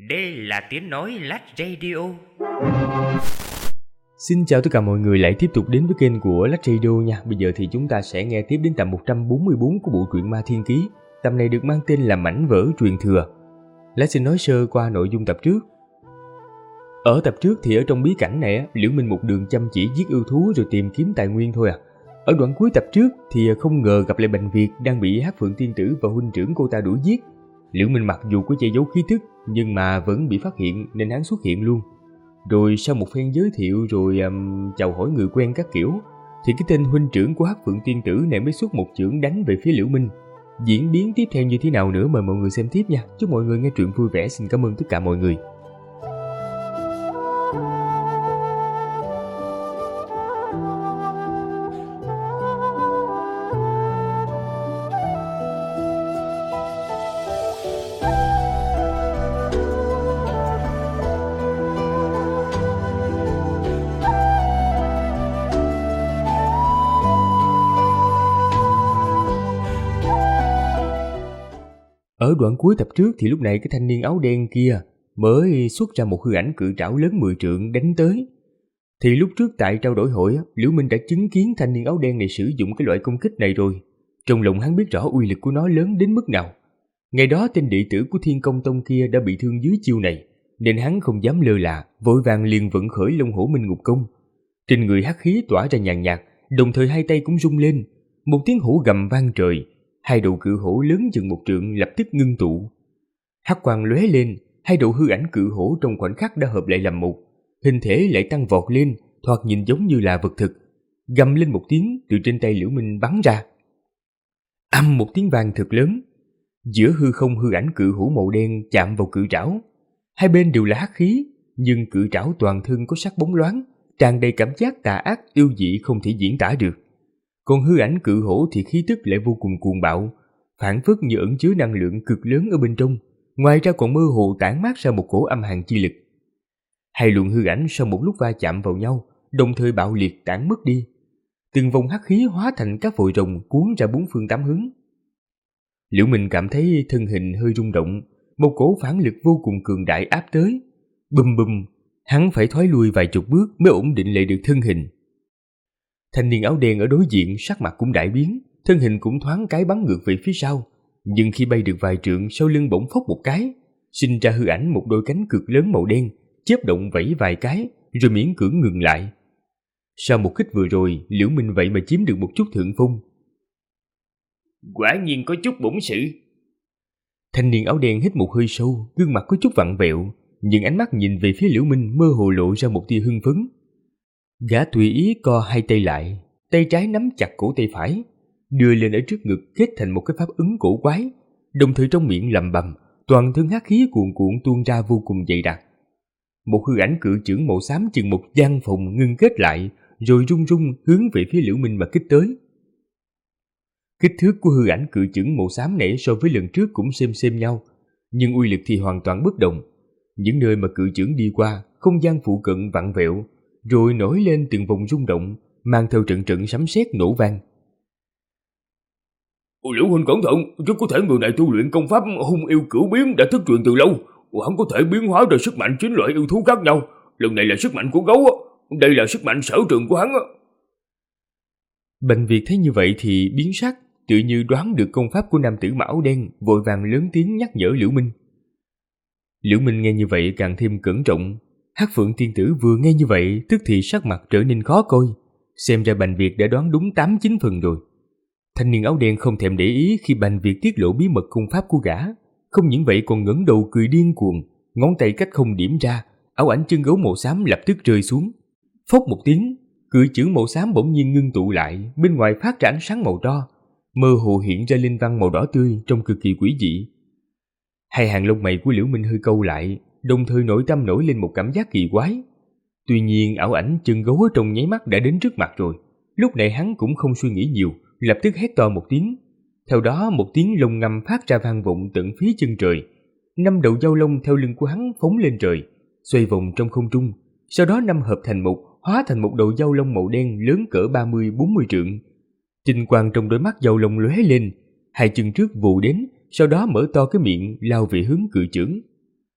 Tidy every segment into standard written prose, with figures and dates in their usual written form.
Đây là tiếng nói Lách Radio. Xin chào tất cả mọi người lại tiếp tục đến với kênh của Lách Radio nha. Bây giờ thì chúng ta sẽ nghe tiếp đến tập 144 của bộ truyện Ma Thiên Ký. Tập này được mang tên là Mảnh Vỡ Truyền Thừa. Lách xin nói sơ qua nội dung tập trước. Ở tập trước thì ở trong bí cảnh này, Liễu Minh một đường chăm chỉ giết yêu thú rồi tìm kiếm tài nguyên thôi à. Ở đoạn cuối tập trước thì không ngờ gặp lại Bành Việt đang bị Hắc Phượng Tiên Tử và huynh trưởng cô ta đuổi giết. Liễu Minh mặc dù có che giấu khí tức nhưng mà vẫn bị phát hiện nên hắn xuất hiện luôn. Rồi sau một phen giới thiệu rồi chào hỏi người quen các kiểu thì cái tên huynh trưởng của Hắc Phượng Tiên Tử này mới xuất một chưởng đánh về phía Liễu Minh. Diễn biến tiếp theo như thế nào nữa mời mọi người xem tiếp nha. Chúc mọi người nghe truyện vui vẻ. Xin cảm ơn tất cả mọi người. Ở đoạn cuối tập trước thì lúc này cái thanh niên áo đen kia mới xuất ra một hư ảnh cự trảo lớn 10 trượng đánh tới. Thì lúc trước tại trao đổi hội, Liễu Minh đã chứng kiến thanh niên áo đen này sử dụng cái loại công kích này rồi. Trong lòng hắn biết rõ uy lực của nó lớn đến mức nào. Ngày đó tên đệ tử của Thiên Công Tông kia đã bị thương dưới chiêu này, nên hắn không dám lơ là, vội vàng liền vận khởi Long Hổ Minh Ngục Công. Trên người hắc khí tỏa ra nhàn nhạt, đồng thời hai tay cũng rung lên, một tiếng hổ gầm vang trời. Hai đầu cự hổ lớn chừng một trượng lập tức ngưng tụ. Hắc quang lóe lên, hai đầu hư ảnh cự hổ trong khoảnh khắc đã hợp lại làm một, hình thể lại tăng vọt lên, thoạt nhìn giống như là vật thực. Gầm lên một tiếng từ trên tay Liễu Minh bắn ra. Âm một tiếng vang thật lớn, giữa hư không hư ảnh cự hổ màu đen chạm vào cự trảo. Hai bên đều là hắc khí, nhưng cự trảo toàn thân có sắc bóng loáng, tràn đầy cảm giác tà ác yêu dị không thể diễn tả được. Còn hư ảnh cự hổ thì khí tức lại vô cùng cuồng bạo, phảng phất như ẩn chứa năng lượng cực lớn ở bên trong, ngoài ra còn mơ hồ tản mát ra một cổ âm hàn chi lực. Hai luồng hư ảnh sau một lúc va chạm vào nhau, đồng thời bạo liệt tản mất đi. Từng vòng hắc khí hóa thành các vòi rồng cuốn ra bốn phương tám hướng. Liễu Minh cảm thấy thân hình hơi rung động, một cổ phản lực vô cùng cường đại áp tới. Bùm bùm, hắn phải thoái lui vài chục bước mới ổn định lại được thân hình. Thanh niên áo đen ở đối diện sắc mặt cũng đại biến, thân hình cũng thoáng cái bắn ngược về phía sau, nhưng khi bay được vài trượng sau lưng bỗng phốc một cái, sinh ra hư ảnh một đôi cánh cực lớn màu đen, chớp động vẫy vài cái rồi miễn cưỡng ngừng lại. Sau một kích vừa rồi, Liễu Minh vậy mà chiếm được một chút thượng phong. Quả nhiên có chút bổn sự. Thanh niên áo đen hít một hơi sâu, gương mặt có chút vặn vẹo, nhưng ánh mắt nhìn về phía Liễu Minh mơ hồ lộ ra một tia hưng phấn. Gã tùy ý co hai tay lại, tay trái nắm chặt cổ tay phải, đưa lên ở trước ngực kết thành một cái pháp ứng cổ quái, đồng thời trong miệng lẩm bẩm, toàn thân hắc khí cuồn cuộn tuôn ra vô cùng dày đặc. Một hư ảnh cự chưởng màu xám chừng một gian phòng ngưng kết lại, rồi rung rung hướng về phía Liễu Minh mà kích tới. Kích thước của hư ảnh cự chưởng màu xám này so với lần trước cũng xem nhau, nhưng uy lực thì hoàn toàn bất đồng. Những nơi mà cự chưởng đi qua, không gian phụ cận vặn vẹo, rồi nổi lên từng vòng rung động, mang theo trận trận sấm sét nổ vang. Liễu huynh cẩn thận, rất có thể người này tu luyện công pháp hung yêu cửu biến đã thất truyền từ lâu. Hắn có thể biến hóa ra sức mạnh 9 loại yêu thú khác nhau. Lần này là sức mạnh của gấu, đây là sức mạnh sở trường của hắn. Bành Việt thấy như vậy thì biến sắc, tự như đoán được công pháp của nam tử áo đen, vội vàng lớn tiếng nhắc nhở Liễu Minh. Liễu Minh nghe như vậy càng thêm cẩn trọng. Hắc Phượng Tiên Tử vừa nghe như vậy tức thì sắc mặt trở nên khó coi, xem ra Bành Việt đã đoán đúng 8-9 phần rồi. Thanh niên áo đen không thèm để ý khi Bành Việt tiết lộ bí mật công pháp của gã, không những vậy còn ngẩng đầu cười điên cuồng, ngón tay cách không điểm ra, áo ảnh chân gấu màu xám lập tức rơi xuống. Phốc một tiếng, cự chưởng màu xám bỗng nhiên ngưng tụ lại, bên ngoài phát ra ánh sáng màu đỏ, mơ hồ hiện ra linh văn màu đỏ tươi trông cực kỳ quỷ dị. Hai hàng lông mày của Liễu Minh hơi cau lại, đồng thời nội tâm nổi lên một cảm giác kỳ quái. Tuy nhiên ảo ảnh chân gấu ở trong nháy mắt đã đến trước mặt rồi. Lúc này hắn cũng không suy nghĩ nhiều, lập tức hét to một tiếng. Theo đó một tiếng lông ngâm phát ra vang vọng tận phía chân trời. 5 đầu dao lông theo lưng của hắn phóng lên trời, xoay vòng trong không trung. Sau đó 5 hợp thành một, hóa thành một đầu dao lông màu đen lớn cỡ 30-40 trượng. Tinh quang trong đôi mắt dao lông lóe lên, hai chân trước vù đến, sau đó mở to cái miệng lao về hướng cự chưởng.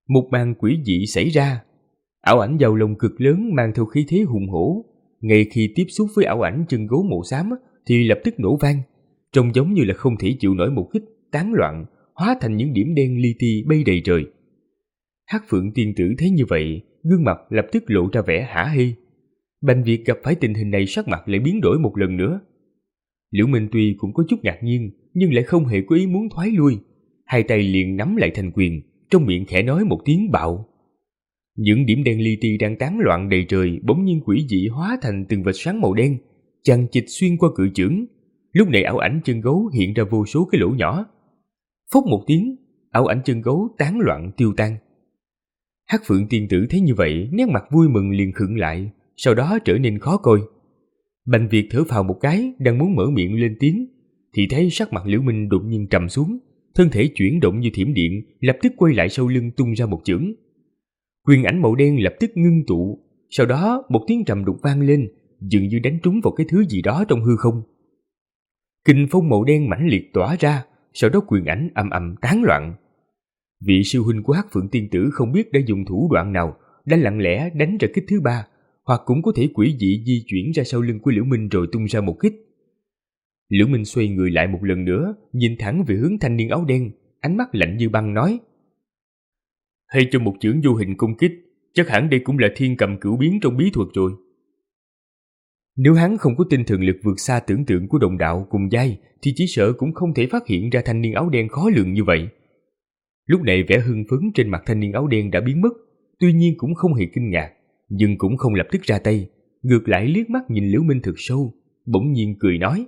Một màn quỷ dị xảy ra. Ảo ảnh vào lồng cực lớn mang theo khí thế hùng hổ. Ngay khi tiếp xúc với ảo ảnh chân gấu màu xám thì lập tức nổ vang, trông giống như là không thể chịu nổi một kích, tán loạn, hóa thành những điểm đen li ti bay đầy trời. Hắc Phượng tiên tử thấy như vậy, gương mặt lập tức lộ ra vẻ hả hê. Bành Việt gặp phải tình hình này sắc mặt lại biến đổi một lần nữa. Liễu Minh tuy cũng có chút ngạc nhiên, nhưng lại không hề có ý muốn thoái lui. Hai tay liền nắm lại thành quyền, trong miệng khẽ nói một tiếng bạo. Những điểm đen li ti đang tán loạn đầy trời bỗng nhiên quỷ dị hóa thành từng vệt sáng màu đen, chằng chịt xuyên qua cự chưởng. Lúc này ảo ảnh chân gấu hiện ra vô số cái lỗ nhỏ. Phốc một tiếng, ảo ảnh chân gấu tán loạn tiêu tan. Hắc Phượng tiên tử thấy như vậy, nét mặt vui mừng liền khựng lại, sau đó trở nên khó coi. Bành Việt thở phào một cái, đang muốn mở miệng lên tiếng, thì thấy sắc mặt Liễu Minh đột nhiên trầm xuống, thân thể chuyển động như thiểm điện, lập tức quay lại sau lưng tung ra một chưởng. Quyền ảnh màu đen lập tức ngưng tụ, sau đó một tiếng trầm đục vang lên, dường như đánh trúng vào cái thứ gì đó trong hư không. Kình phong màu đen mãnh liệt tỏa ra, sau đó quyền ảnh ầm ầm tán loạn. Vị sư huynh của Hắc Phượng tiên tử không biết đã dùng thủ đoạn nào, đã lặng lẽ đánh ra kích thứ ba, hoặc cũng có thể quỷ dị di chuyển ra sau lưng của Liễu Minh rồi tung ra một kích. Liễu Minh xoay người lại một lần nữa, nhìn thẳng về hướng thanh niên áo đen, ánh mắt lạnh như băng nói: "Hay cho một chưởng vô hình công kích, chắc hẳn đây cũng là thiên cầm cửu biến trong bí thuật rồi." Nếu hắn không có tinh thần lực vượt xa tưởng tượng của đồng đạo cùng giai, thì chỉ sợ cũng không thể phát hiện ra thanh niên áo đen khó lường như vậy. Lúc này vẻ hưng phấn trên mặt thanh niên áo đen đã biến mất, tuy nhiên cũng không hề kinh ngạc, nhưng cũng không lập tức ra tay, ngược lại liếc mắt nhìn Liễu Minh thật sâu, bỗng nhiên cười nói: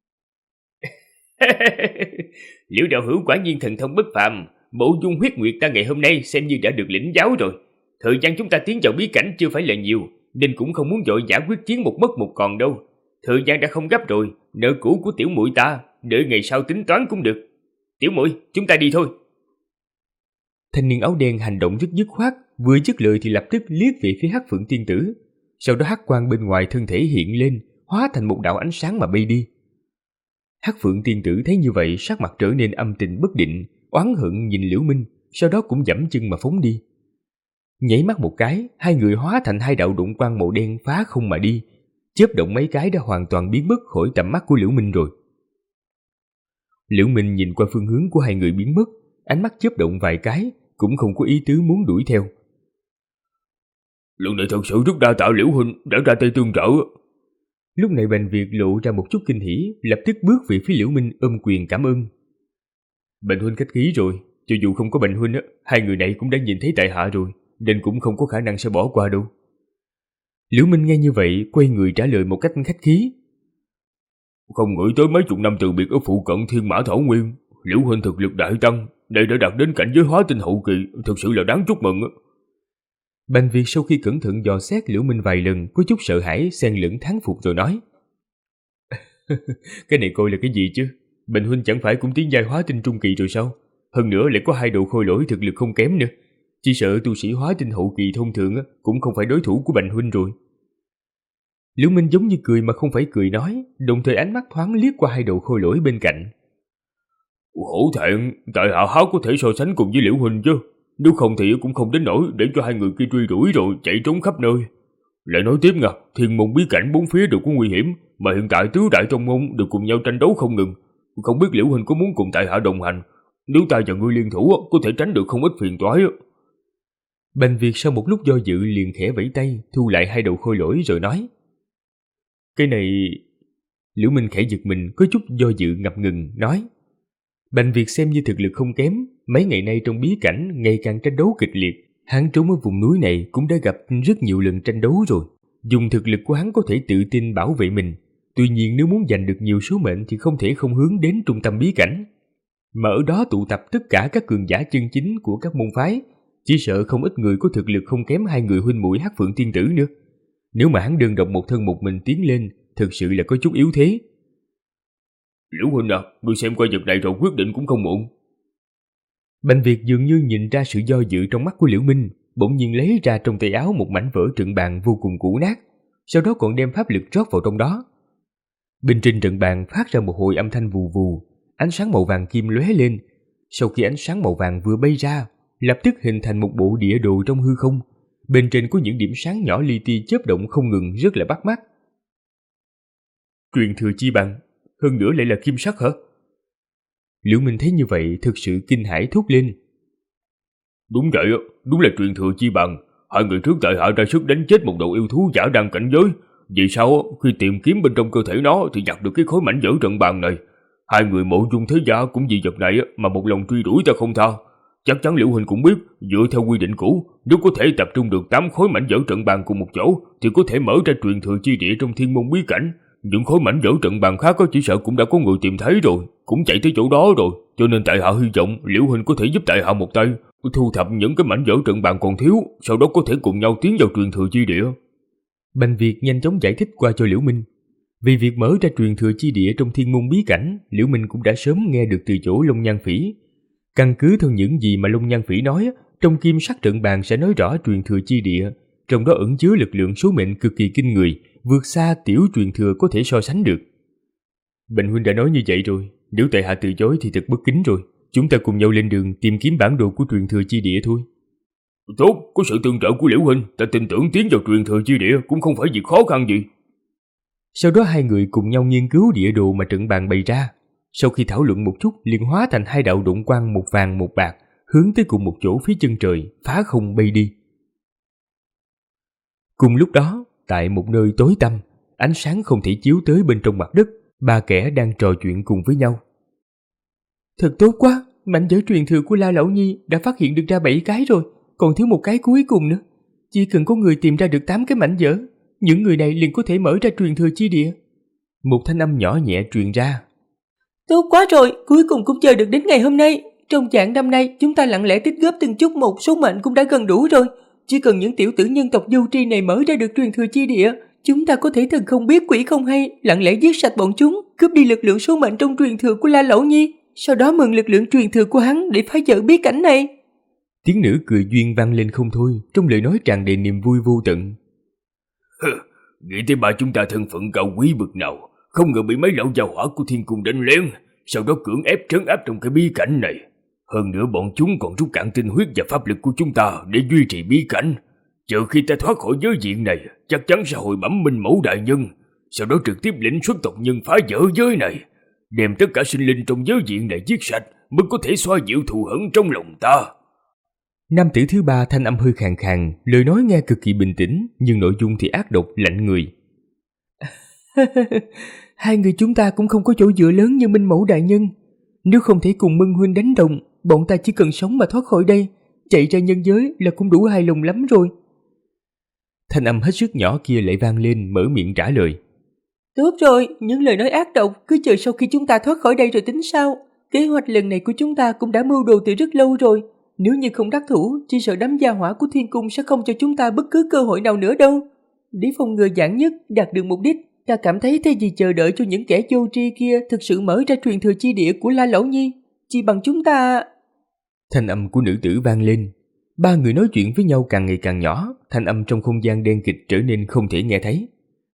Liễu đạo hữu quả nhiên thần thông bất phàm, Mộ Dung huyết nguyệt ta ngày hôm nay xem như đã được lĩnh giáo rồi. Thời gian chúng ta tiến vào bí cảnh chưa phải là nhiều, nên cũng không muốn vội vã quyết chiến một mất một còn đâu. Thời gian đã không gấp rồi, nợ cũ của tiểu muội ta, đợi ngày sau tính toán cũng được. Tiểu muội, chúng ta đi thôi. Thanh niên áo đen hành động rất dứt khoát, vừa dứt lời thì lập tức liếc về phía Hắc Phượng tiên tử, sau đó hắc quang bên ngoài thân thể hiện lên, hóa thành một đạo ánh sáng mà bay đi. Hắc Phượng tiên tử thấy như vậy, sắc mặt trở nên âm tình bất định, oán hận nhìn Liễu Minh, sau đó cũng giẫm chân mà phóng đi. Nhảy mắt một cái, hai người hóa thành hai đạo đụng quang màu đen phá không mà đi, chớp động mấy cái đã hoàn toàn biến mất khỏi tầm mắt của Liễu Minh rồi. Liễu Minh nhìn qua phương hướng của hai người biến mất, ánh mắt chớp động vài cái, cũng không có ý tứ muốn đuổi theo. Lần này thật sự rất đa tạ Liễu huynh đã ra tay tương trợ. Lúc này Bành Việt lộ ra một chút kinh hỉ, lập tức bước về phía Liễu Minh ôm quyền cảm ơn. Bành huynh khách khí rồi, cho dù không có Bành huynh hai người này cũng đã nhìn thấy tại hạ rồi, nên cũng không có khả năng sẽ bỏ qua đâu. Liễu Minh nghe như vậy, quay người trả lời một cách khách khí. Không nghĩ tới mấy chục năm từ biệt ở phụ cận Thiên Mã Thảo Nguyên, Liễu huynh thực lực đại tăng, đây đã đạt đến cảnh giới hóa tinh hậu kỳ, thực sự là đáng chúc mừng. Bành Việt sau khi cẩn thận dò xét Liễu Minh vài lần, có chút sợ hãi xen lẫn thán phục rồi nói: Cái này coi là cái gì chứ? Bành huynh chẳng phải cũng tiến giai hóa tinh trung kỳ rồi sao? Hơn nữa lại có hai độ khôi lỗi thực lực không kém nữa. Chỉ sợ tu sĩ hóa tinh hậu kỳ thông thường cũng không phải đối thủ của Bành huynh rồi. Liễu Minh giống như cười mà không phải cười nói, đồng thời ánh mắt thoáng liếc qua hai độ khôi lỗi bên cạnh. Hổ thẹn, tại hạ há có thể so sánh cùng với Liễu huynh chứ? Nếu không thì cũng không đến nỗi để cho hai người kia truy đuổi rồi chạy trốn khắp nơi. Lại nói tiếp nha, thiên môn bí cảnh bốn phía đều có nguy hiểm, mà hiện tại tứ đại trong môn đều cùng nhau tranh đấu không ngừng. Không biết Liễu huynh có muốn cùng tại hạ đồng hành? Nếu ta và ngươi liên thủ có thể tránh được không ít phiền toái. Bành Việt sau một lúc do dự liền khẽ vẫy tay, thu lại hai đầu khôi lỗi rồi nói: Cái này... Liễu Minh khẽ giật mình, có chút do dự ngập ngừng, nói: Bành Việt xem như thực lực không kém, mấy ngày nay trong bí cảnh ngày càng tranh đấu kịch liệt, hắn trốn ở vùng núi này cũng đã gặp rất nhiều lần tranh đấu rồi. Dùng thực lực của hắn có thể tự tin bảo vệ mình, tuy nhiên nếu muốn giành được nhiều số mệnh thì không thể không hướng đến trung tâm bí cảnh, mà ở đó tụ tập tất cả các cường giả chân chính của các môn phái. Chỉ sợ không ít người có thực lực không kém hai người huynh muội Hắc Phượng tiên tử nữa. Nếu mà hắn đơn độc một thân một mình tiến lên, thực sự là có chút yếu thế. Liễu huynh à, ngươi xem qua vật này rồi quyết định cũng không muộn. Bành Việt dường như nhìn ra sự do dự trong mắt của Liễu Minh, bỗng nhiên lấy ra trong tay áo một mảnh vỡ trận bàn vô cùng cũ nát, sau đó còn đem pháp lực rót vào trong đó. Bên trên trận bàn phát ra một hồi âm thanh vù vù, ánh sáng màu vàng kim lóe lên. Sau khi ánh sáng màu vàng vừa bay ra, lập tức hình thành một bộ địa đồ trong hư không. Bên trên có những điểm sáng nhỏ li ti chớp động không ngừng, rất là bắt mắt. Truyền thừa chi bằng, hơn nữa lại là kim sắc hả? Liễu Minh thấy như vậy thực sự kinh hãi thốt lên. Đúng vậy, đúng là truyền thừa chi bằng. Hai người trước tại hạ ra sức đánh chết một đầu yêu thú giả đang cảnh giới. Vì sao khi tìm kiếm bên trong cơ thể nó thì nhặt được cái khối mảnh vỡ trận bàn này? Hai người Mộ Dung thế gia cũng vì vật này mà một lòng truy đuổi ta không tha. Chắc chắn Liễu huynh cũng biết, dựa theo quy định cũ, nếu có thể tập trung được 8 khối mảnh vỡ trận bàn cùng một chỗ thì có thể mở ra truyền thừa chi địa trong thiên môn bí cảnh. Những khối mảnh vỡ trận bàn khác chỉ sợ cũng đã có người tìm thấy rồi, cũng chạy tới chỗ đó rồi, cho nên tại hạ hy vọng Liễu huynh có thể giúp tại hạ một tay, thu thập những cái mảnh vỡ trận bàn còn thiếu, sau đó có thể cùng nhau tiến vào truyền thừa chi địa. Bành Việt nhanh chóng giải thích qua cho Liễu Minh. Vì việc mở ra truyền thừa chi địa trong thiên môn bí cảnh, Liễu Minh cũng đã sớm nghe được từ chỗ Long Nhan Phỉ. Căn cứ theo những gì mà Long Nhan Phỉ nói, trong kim sắc trận bàn sẽ nói rõ truyền thừa chi địa, trong đó ẩn chứa lực lượng số mệnh cực kỳ kinh người, vượt xa tiểu truyền thừa có thể so sánh được. Bành huynh đã nói như vậy rồi, nếu tại hạ từ chối thì thật bất kính rồi. Chúng ta cùng nhau lên đường tìm kiếm bản đồ của truyền thừa chi địa thôi. Tốt, có sự tương trợ của Liễu huynh, ta tin tưởng tiến vào truyền thừa chi địa cũng không phải việc khó khăn gì. Sau đó hai người cùng nhau nghiên cứu địa đồ mà trận bàn bày ra. Sau khi thảo luận một chút, liền hóa thành hai đạo độn quang, một vàng một bạc, hướng tới cùng một chỗ phía chân trời, phá không bay đi. Cùng lúc đó, tại một nơi tối tăm, ánh sáng không thể chiếu tới bên trong mặt đất, ba kẻ đang trò chuyện cùng với nhau. Thật tốt quá, mảnh vỡ truyền thừa của La Lão Nhi đã phát hiện được ra 7 cái rồi, còn thiếu một cái cuối cùng nữa. Chỉ cần có người tìm ra được 8 cái mảnh vỡ, những người này liền có thể mở ra truyền thừa chi địa. Một thanh âm nhỏ nhẹ truyền ra. Tốt quá rồi, cuối cùng cũng chờ được đến ngày hôm nay. Trong dạng năm nay, chúng ta lặng lẽ tích góp từng chút một, số mệnh cũng đã gần đủ rồi. Chỉ cần những tiểu tử nhân tộc vô tri này mở ra được truyền thừa chi địa, chúng ta có thể thần không biết quỷ không hay, lặng lẽ giết sạch bọn chúng, cướp đi lực lượng số mệnh trong truyền thừa của La Lão Nhi, sau đó mượn lực lượng truyền thừa của hắn để phá vỡ bí cảnh này. Tiếng nữ cười duyên vang lên không thôi, trong lời nói tràn đầy niềm vui vô tận. Nghĩ tới ba chúng ta thân phận cao quý bực nào, không ngờ bị mấy lão gia hỏa của thiên cung đánh lén, sau đó cưỡng ép trấn áp trong cái bí cảnh này. Hơn nữa bọn chúng còn rút cạn tinh huyết và pháp lực của chúng ta để duy trì bí cảnh. Chờ khi ta thoát khỏi giới diện này, chắc chắn sẽ hồi bẩm Minh Mẫu đại nhân, sau đó trực tiếp lĩnh xuất tộc nhân phá vỡ giới này, đem tất cả sinh linh trong giới diện này giết sạch, mới có thể xoa dịu thù hận trong lòng ta. Nam tử thứ ba thanh âm hơi khàn khàn, lời nói nghe cực kỳ bình tĩnh, nhưng nội dung thì ác độc lạnh người. Hai người chúng ta cũng không có chỗ dựa lớn như Minh Mẫu đại nhân. Nếu không thể cùng Mân huynh đánh đồng, bọn ta chỉ cần sống mà thoát khỏi đây, chạy ra nhân giới là cũng đủ hài lòng lắm rồi. Thanh âm hết sức nhỏ kia lại vang lên, mở miệng trả lời. Tốt rồi, những lời nói ác độc cứ chờ sau khi chúng ta thoát khỏi đây rồi tính sao. Kế hoạch lần này của chúng ta cũng đã mưu đồ từ rất lâu rồi. Nếu như không đắc thủ, chỉ sợ đám gia hỏa của thiên cung sẽ không cho chúng ta bất cứ cơ hội nào nữa đâu. Để phòng ngừa giản nhất, đạt được mục đích, ta cảm thấy thay vì chờ đợi cho những kẻ vô tri kia thực sự mở ra truyền thừa chi địa của La Lão Nhi, chỉ bằng chúng ta... Thanh âm của nữ tử vang lên. Ba người nói chuyện với nhau càng ngày càng nhỏ, thanh âm trong không gian đen kịt trở nên không thể nghe thấy.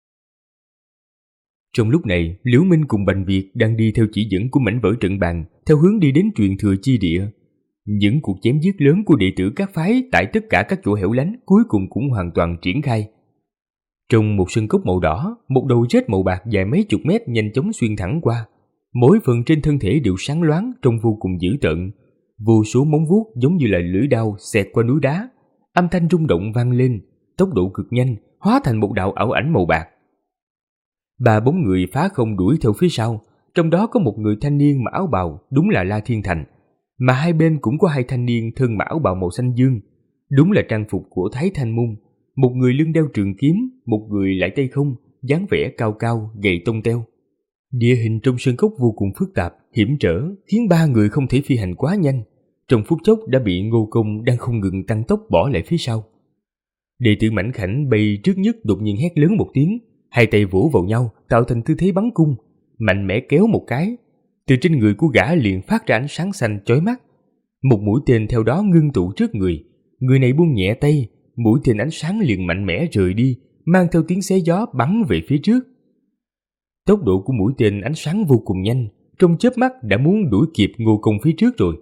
Trong lúc này, Liễu Minh cùng Bành Việt đang đi theo chỉ dẫn của mảnh vỡ trận bàn, theo hướng đi đến truyền thừa chi địa. Những cuộc chém giết lớn của đệ tử các phái tại tất cả các chỗ hẻo lánh cuối cùng cũng hoàn toàn triển khai. Trong một sân cốc màu đỏ, một đầu rết màu bạc dài mấy chục mét nhanh chóng xuyên thẳng qua. Mỗi phần trên thân thể đều sáng loáng, trông vô cùng dữ tợn. Vô số móng vuốt giống như là lưỡi đao xẹt qua núi đá. Âm thanh rung động vang lên, tốc độ cực nhanh, hóa thành một đạo ảo ảnh màu bạc. Ba bóng người phá không đuổi theo phía sau, trong đó có một người thanh niên mặc áo bào, đúng là La Thiên Thành, mà hai bên cũng có hai thanh niên thân mặc áo bào màu xanh dương, đúng là trang phục của Thái Thanh Môn. Một người lưng đeo trường kiếm, một người lại tay không, dáng vẻ cao cao, gầy tông teo. Địa hình trong sơn cốc vô cùng phức tạp, hiểm trở, khiến ba người không thể phi hành quá nhanh. Trong phút chốc đã bị Ngô Công đang không ngừng tăng tốc bỏ lại phía sau. Đệ tử mảnh khảnh bay trước nhất đột nhiên hét lớn một tiếng, hai tay vỗ vào nhau tạo thành tư thế bắn cung, mạnh mẽ kéo một cái, từ trên người của gã liền phát ra ánh sáng xanh chói mắt. Một mũi tên theo đó ngưng tụ trước người, người này buông nhẹ tay, mũi tên ánh sáng liền mạnh mẽ rời đi, mang theo tiếng xé gió bắn về phía trước. Tốc độ của mũi tên ánh sáng vô cùng nhanh, trong chớp mắt đã muốn đuổi kịp Ngô Công phía trước rồi.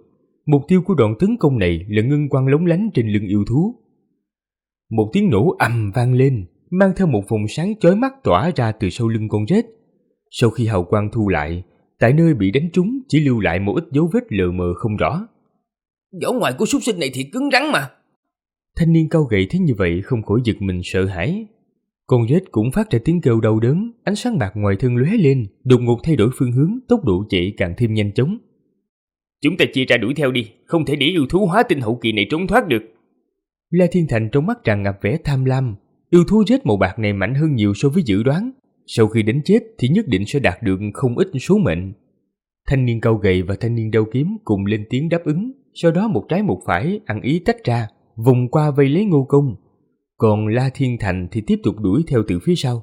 Mục tiêu của đòn tấn công này là ngân quang lóng lánh trên lưng yêu thú. Một tiếng nổ ầm vang lên, mang theo một vòng sáng chói mắt tỏa ra từ sau lưng con rết. Sau khi hào quang thu lại, tại nơi bị đánh trúng chỉ lưu lại một ít dấu vết lờ mờ không rõ. Vỏ ngoài của súc sinh này thì cứng rắn mà. Thanh niên cao gầy thấy như vậy không khỏi giật mình sợ hãi. Con rết cũng phát ra tiếng kêu đau đớn, ánh sáng bạc ngoài thân lóe lên, đột ngột thay đổi phương hướng, tốc độ chạy càng thêm nhanh chóng. Chúng ta chia ra đuổi theo đi, không thể để yêu thú hóa tinh hậu kỳ này trốn thoát được. La Thiên Thành trong mắt tràn ngập vẻ tham lam. Yêu thú rết màu bạc này mạnh hơn nhiều so với dự đoán. Sau khi đánh chết thì nhất định sẽ đạt được không ít số mệnh. Thanh niên cao gầy và thanh niên đao kiếm cùng lên tiếng đáp ứng. Sau đó một trái một phải ăn ý tách ra, vùng qua vây lấy Ngô Công. Còn La Thiên Thành thì tiếp tục đuổi theo từ phía sau.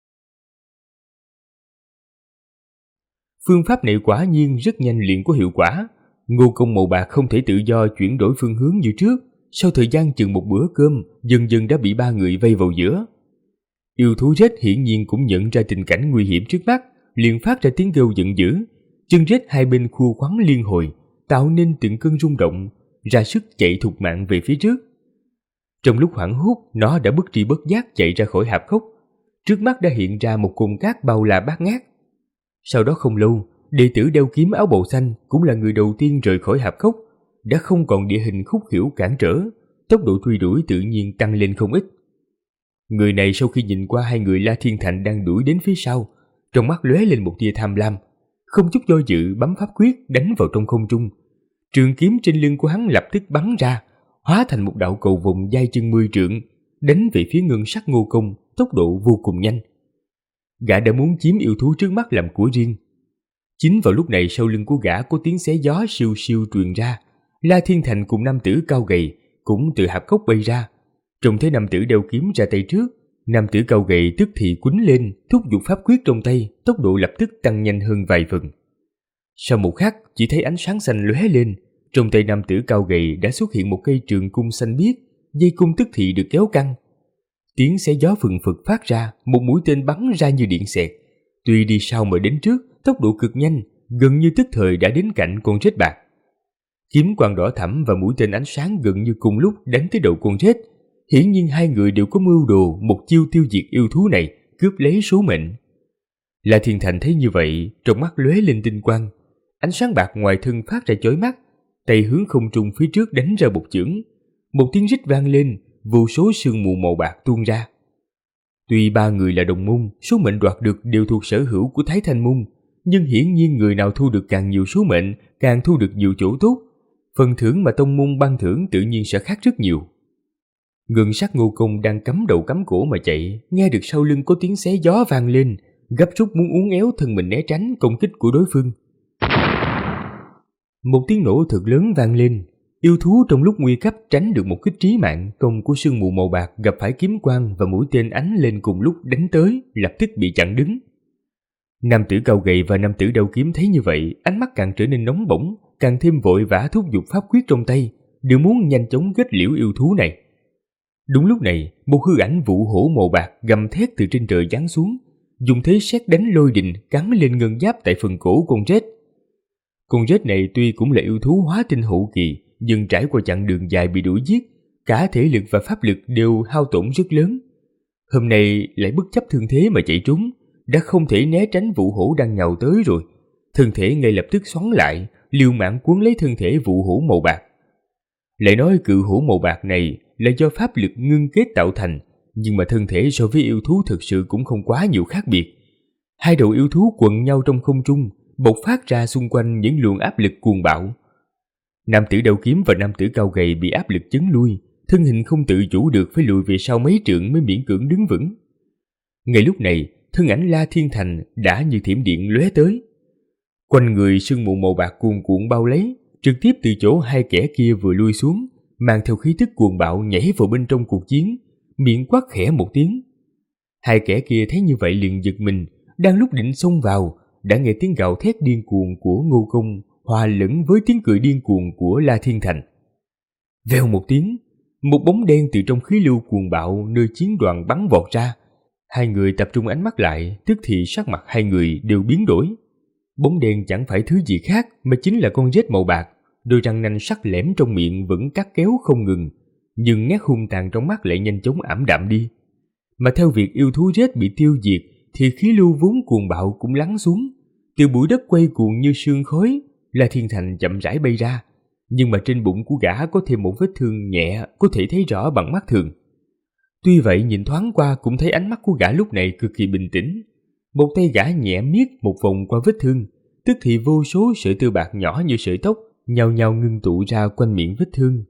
Phương pháp này quả nhiên rất nhanh liền có hiệu quả. Ngô Công màu bạc không thể tự do chuyển đổi phương hướng như trước. Sau thời gian chừng một bữa cơm, dần dần đã bị ba người vây vào giữa. Yêu thú rết hiển nhiên cũng nhận ra tình cảnh nguy hiểm trước mắt, liền phát ra tiếng kêu giận dữ. Chân rết hai bên khua khoắn liên hồi, tạo nên từng cơn rung động, ra sức chạy thục mạng về phía trước. Trong lúc hoảng hốt, nó đã bất tri bất giác chạy ra khỏi hạp cốc. Trước mắt đã hiện ra một cồn cát bao la bát ngát. Sau đó không lâu, đệ tử đeo kiếm áo bào xanh cũng là người đầu tiên rời khỏi hạp cốc, đã không còn địa hình khúc khuỷu cản trở, tốc độ truy đuổi tự nhiên tăng lên không ít. Người này sau khi nhìn qua hai người La Thiên Thành đang đuổi đến phía sau, trong mắt lóe lên một tia tham lam, không chút do dự bấm pháp quyết đánh vào trong không trung. Trường kiếm trên lưng của hắn lập tức bắn ra, hóa thành một đạo cầu vồng dài chừng 10 trượng, đánh về phía ngân sắc Ngô Công, tốc độ vô cùng nhanh. Gã đã muốn chiếm yêu thú trước mắt làm của riêng. Chính vào lúc này sau lưng của gã có tiếng xé gió siêu siêu truyền ra. La Thiên Thành cùng nam tử cao gầy cũng từ hạp cốc bay ra. Trông thấy nam tử đeo kiếm ra tay trước, nam tử cao gầy tức thì quýnh lên, thúc giục pháp quyết trong tay, tốc độ lập tức tăng nhanh hơn vài phần. Sau một khắc, chỉ thấy ánh sáng xanh lóe lên, trong tay nam tử cao gầy đã xuất hiện một cây trường cung xanh biếc, dây cung tức thì được kéo căng. Tiếng xé gió phừng phực phát ra, một mũi tên bắn ra như điện xẹt. Tuy đi sau mà đến trước, tốc độ cực nhanh, gần như tức thời đã đến cạnh con rết bạc. Kiếm quang đỏ thẫm và mũi tên ánh sáng gần như cùng lúc đánh tới đầu con rết. Hiển nhiên hai người đều có mưu đồ một chiêu tiêu diệt yêu thú này, cướp lấy số mệnh. La Thiên Thành thấy như vậy, trong mắt lóe lên tinh quang, ánh sáng bạc ngoài thân phát ra chói mắt, tay hướng không trung phía trước đánh ra một chưởng. Một tiếng rít vang lên, vô số sương mù màu bạc tuôn ra. Tuy ba người là đồng môn, số mệnh đoạt được đều thuộc sở hữu của Thái Thanh môn, nhưng hiển nhiên người nào thu được càng nhiều số mệnh, càng thu được nhiều chỗ tốt. Phần thưởng mà tông môn ban thưởng tự nhiên sẽ khác rất nhiều. Ngân sắc Ngô Công đang cắm đầu cắm cổ mà chạy, nghe được sau lưng có tiếng xé gió vang lên, gấp rút muốn uốn éo thân mình né tránh công kích của đối phương. Một tiếng nổ thật lớn vang lên, yêu thú trong lúc nguy cấp tránh được một kích trí mạng công của sương mù màu bạc, gặp phải kiếm quang và mũi tên ánh lên cùng lúc đánh tới, lập tức bị chặn đứng. Nam tử cao gầy và nam tử đao kiếm thấy như vậy, ánh mắt càng trở nên nóng bỏng, càng thêm vội vã thúc giục pháp quyết trong tay, đều muốn nhanh chóng kết liễu yêu thú này. Đúng lúc này, một hư ảnh vũ hổ màu bạc gầm thét từ trên trời giáng xuống, dùng thế sét đánh lôi đình cắn lên ngân giáp tại phần cổ con rết. Con rết này tuy cũng là yêu thú hóa tinh hậu kỳ, nhưng trải qua chặng đường dài bị đuổi giết, cả thể lực và pháp lực đều hao tổn rất lớn. Hôm nay lại bất chấp thương thế mà chạy trốn, đã không thể né tránh vũ hổ đang nhào tới rồi. Thân thể ngay lập tức xoắn lại, liều mạng cuốn lấy thân thể vũ hổ màu bạc. Lại nói cự hổ màu bạc này là do pháp lực ngưng kết tạo thành, nhưng mà thân thể so với yêu thú thực sự cũng không quá nhiều khác biệt. Hai đầu yêu thú quần nhau trong không trung, bộc phát ra xung quanh những luồng áp lực cuồng bạo. Nam tử đao kiếm và nam tử cao gầy bị áp lực chấn lui, thân hình không tự chủ được phải lùi về sau mấy trượng mới miễn cưỡng đứng vững. Ngay lúc này, thân ảnh La Thiên Thành đã như thiểm điện lóe tới. Quanh người sương mù màu bạc cuồn cuộn bao lấy, trực tiếp từ chỗ hai kẻ kia vừa lui xuống, mang theo khí tức cuồng bạo nhảy vào bên trong cuộc chiến, miệng quát khẽ một tiếng. Hai kẻ kia thấy như vậy liền giật mình, đang lúc định xông vào, đã nghe tiếng gào thét điên cuồng của Ngô Công hòa lẫn với tiếng cười điên cuồng của La Thiên Thành. Vèo một tiếng, một bóng đen từ trong khí lưu cuồng bạo nơi chiến đoàn bắn vọt ra. Hai người tập trung ánh mắt lại, tức thì sắc mặt hai người đều biến đổi. Bóng đen chẳng phải thứ gì khác mà chính là con rết màu bạc, đôi răng nanh sắc lẻm trong miệng vẫn cắt kéo không ngừng, nhưng nét hung tàn trong mắt lại nhanh chóng ảm đạm đi. Mà theo việc yêu thú rết bị tiêu diệt thì khí lưu vốn cuồng bạo cũng lắng xuống. Từ bụi đất quay cuồng như sương khói, La Thiên Thành chậm rãi bay ra, nhưng mà trên bụng của gã có thêm một vết thương nhẹ có thể thấy rõ bằng mắt thường. Tuy vậy nhìn thoáng qua cũng thấy ánh mắt của gã lúc này cực kỳ bình tĩnh. Một tay gã nhẹ miết một vòng qua vết thương, tức thì vô số sợi tơ bạc nhỏ như sợi tóc nhao nhao ngưng tụ ra quanh miệng vết thương.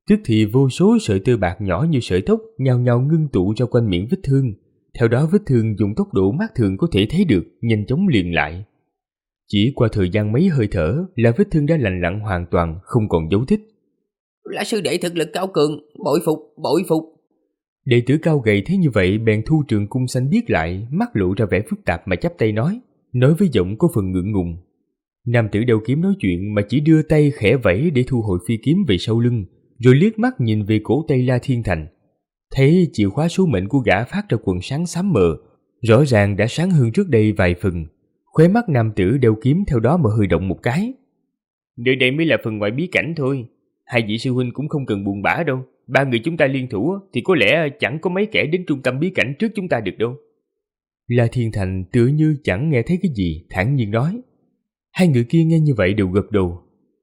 Theo đó vết thương dùng tốc độ mắt thường có thể thấy được nhanh chóng liền lại. Chỉ qua thời gian mấy hơi thở là vết thương đã lành lặn hoàn toàn, không còn dấu tích. La sư đệ thực lực cao cường, bội phục. Đệ tử cao gầy thấy như vậy bèn thu trường cung xanh biếc lại, mắt lộ ra vẻ phức tạp mà chắp tay nói với giọng có phần ngượng ngùng. Nam tử đeo kiếm nói chuyện mà chỉ đưa tay khẽ vẫy để thu hồi phi kiếm về sau lưng, rồi liếc mắt nhìn về cổ tay La Thiên Thành. Thấy chìa khóa số mệnh của gã phát ra quầng sáng xám mờ, rõ ràng đã sáng hơn trước đây vài phần. Khóe mắt nam tử đeo kiếm theo đó mà hơi động một cái. Nơi đây mới là phần ngoại bí cảnh thôi. Hai vị sư huynh cũng không cần buồn bã đâu. Ba người chúng ta liên thủ thì có lẽ chẳng có mấy kẻ đến trung tâm bí cảnh trước chúng ta được đâu. La Thiên Thành tựa như chẳng nghe thấy cái gì, thản nhiên nói. Hai người kia nghe như vậy đều gật đầu.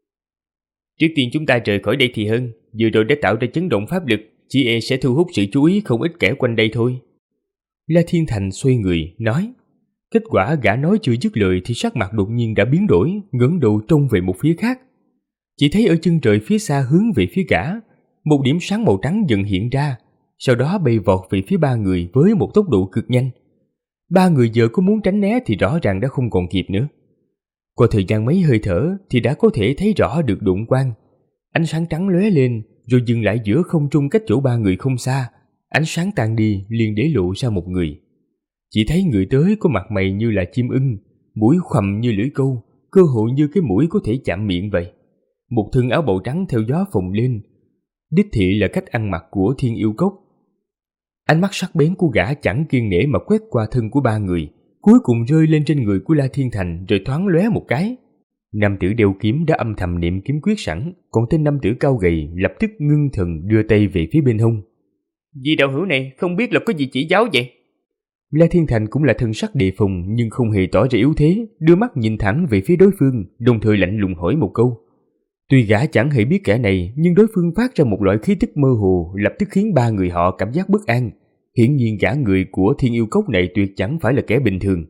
Trước tiên chúng ta rời khỏi đây thì hơn. Vừa rồi đã tạo ra chấn động pháp lực, chỉ e sẽ thu hút sự chú ý không ít kẻ quanh đây thôi. La Thiên Thành xoay người nói. Kết quả gã nói chưa dứt lời thì sắc mặt đột nhiên đã biến đổi, ngẩng đầu trông về một phía khác. Chỉ thấy ở chân trời phía xa hướng về phía gã, một điểm sáng màu trắng dần hiện ra, sau đó bay vọt về phía ba người với một tốc độ cực nhanh. Ba người giờ có muốn tránh né thì rõ ràng đã không còn kịp nữa. Qua thời gian mấy hơi thở thì đã có thể thấy rõ được độn quang. Ánh sáng trắng lóe lên rồi dừng lại giữa không trung cách chỗ ba người không xa. Ánh sáng tan đi liền để lộ ra một người. Chỉ thấy người tới có mặt mày như là chim ưng, mũi khoằm như lưỡi câu, cơ hội như cái mũi có thể chạm miệng vậy. Một thân áo bào trắng theo gió phồng lên, đích thị là cách ăn mặc của Thiên Yêu Cốc. Ánh mắt sắc bén của gã chẳng kiêng nể mà quét qua thân của ba người, cuối cùng rơi lên trên người của La Thiên Thành rồi thoáng lóe một cái. Nam tử đeo kiếm đã âm thầm niệm kiếm quyết sẵn, còn tên nam tử cao gầy lập tức ngưng thần đưa tay về phía bên hông. Vị đạo hữu này không biết là có gì chỉ giáo vậy? La Thiên Thành cũng là thân sắc đề phòng nhưng không hề tỏ ra yếu thế, đưa mắt nhìn thẳng về phía đối phương, đồng thời lạnh lùng hỏi một câu. Tuy gã chẳng hề biết kẻ này, nhưng đối phương phát ra một loại khí tức mơ hồ, lập tức khiến ba người họ cảm giác bất an. Hiển nhiên gã người của Thiên Yêu Cốc này tuyệt chẳng phải là kẻ bình thường.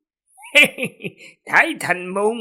Thái Thành Môn.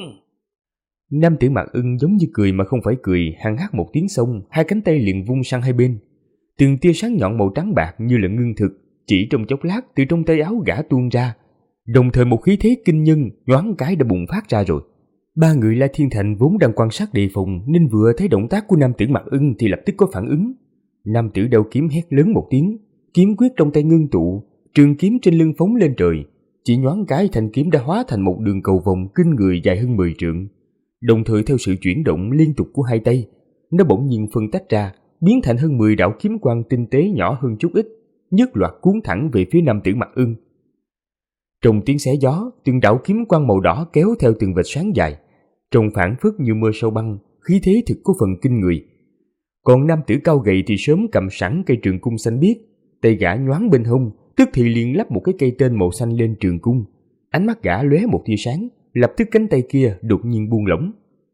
Nam tử Mạc Ưng giống như cười mà không phải cười, hăng hắc một tiếng xong, hai cánh tay liền vung sang hai bên. Từng tia sáng nhọn màu trắng bạc như là ngưng thực, chỉ trong chốc lát từ trong tay áo gã tuôn ra. Đồng thời một khí thế kinh nhân nhoáng cái đã bùng phát ra rồi. Ba người La Thiên Thành vốn đang quan sát đề phòng nên vừa thấy động tác của nam tử Mạc Ưng thì lập tức có phản ứng. Nam tử đeo kiếm hét lớn một tiếng, kiếm quyết trong tay ngưng tụ, trường kiếm trên lưng phóng lên trời. Chỉ nhoáng cái thanh kiếm đã hóa thành một đường cầu vòng kinh người dài hơn 10 trượng. Đồng thời theo sự chuyển động liên tục của hai tay, nó bỗng nhiên phân tách ra, biến thành hơn 10 đạo kiếm quang tinh tế nhỏ hơn chút ít, nhất loạt cuốn thẳng về phía nam tử Mạc Ưng. Trong tiếng xé gió, từng đạo kiếm quang màu đỏ kéo theo từng vệt sáng dài, trông phảng phất như mưa sao băng, khí thế thực có phần kinh người. Còn nam tử cao gầy thì sớm cầm sẵn cây trường cung xanh biếc, tay gã nhoáng bên hông, tức thì liền lắp một cái cây tên màu xanh lên trường cung. Ánh mắt gã lóe một tia sáng, lập tức cánh tay kia đột nhiên buông lỏng.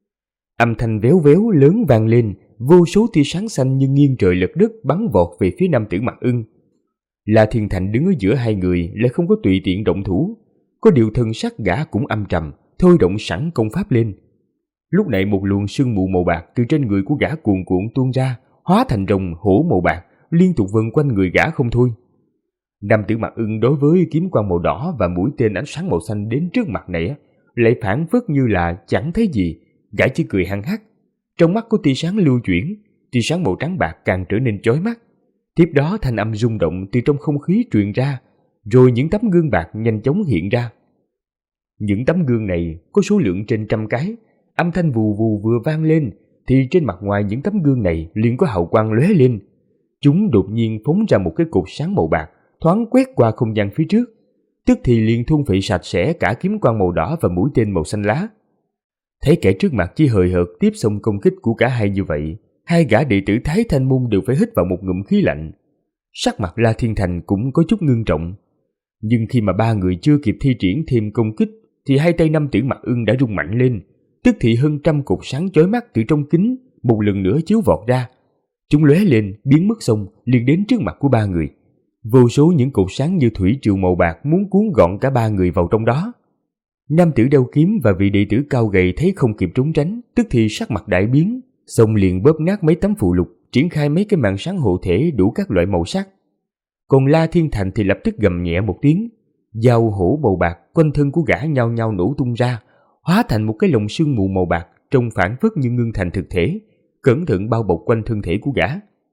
Âm thanh véo véo lớn vang lên, vô số tia sáng xanh như nghiêng trời lật đất bắn vọt về phía nam tử Mạc Ưng. La Thiên Thành đứng ở giữa hai người lại không có tùy tiện động thủ, có điều thân sắc gã cũng âm trầm, thôi động sẵn công pháp lên. Lúc này một luồng sương mù màu bạc từ trên người của gã cuồn cuộn tuôn ra, hóa thành rồng hổ màu bạc, liên tục vần quanh người gã không thôi. Nam tử Mạc Ưng đối với kiếm quang màu đỏ và mũi tên ánh sáng màu xanh đến trước mặt này lại phảng phất như là chẳng thấy gì, gã chỉ cười hăng hắc. Trong mắt có tia sáng lưu chuyển, tia sáng màu trắng bạc càng trở nên chói mắt. Tiếp đó thanh âm rung động từ trong không khí truyền ra, rồi những tấm gương bạc nhanh chóng hiện ra. Những tấm gương này có số lượng trên 100 cái, âm thanh vù vù vừa vang lên thì trên mặt ngoài những tấm gương này liền có hào quang lóe lên. Chúng đột nhiên phóng ra một cái cột sáng màu bạc, thoáng quét qua không gian phía trước, tức thì liền thôn phệ sạch sẽ cả kiếm quang màu đỏ và mũi tên màu xanh lá. Thấy kẻ trước mặt chỉ hời hợt tiếp xông công kích của cả hai như vậy, hai gã đệ tử Thái Thanh Môn đều phải hít vào một ngụm khí lạnh. Sắc mặt La Thiên Thành cũng có chút ngưng trọng. Nhưng khi mà ba người chưa kịp thi triển thêm công kích thì hai tay nam tử Mặc Ưng đã rung mạnh lên, tức thì hơn trăm cột sáng chói mắt từ trong kính một lần nữa chiếu vọt ra. Chúng lóe lên, biến mất xong liền đến trước mặt của ba người. Vô số những cột sáng như thủy triều màu bạc muốn cuốn gọn cả ba người vào trong đó. Nam tử đeo kiếm và vị đệ tử cao gầy thấy không kịp trốn tránh, tức thì sắc mặt đại biến, xong liền bóp nát mấy tấm phụ lục, triển khai mấy cái màn sáng hộ thể đủ các loại màu sắc. Còn La Thiên Thành thì lập tức gầm nhẹ một tiếng, dao hổ màu bạc quanh thân của gã nhao nhao nổ tung ra, hóa thành một cái lồng sương mù màu bạc trông phảng phất như ngưng thành thực thể, cẩn thận bao bọc quanh thân thể của gã.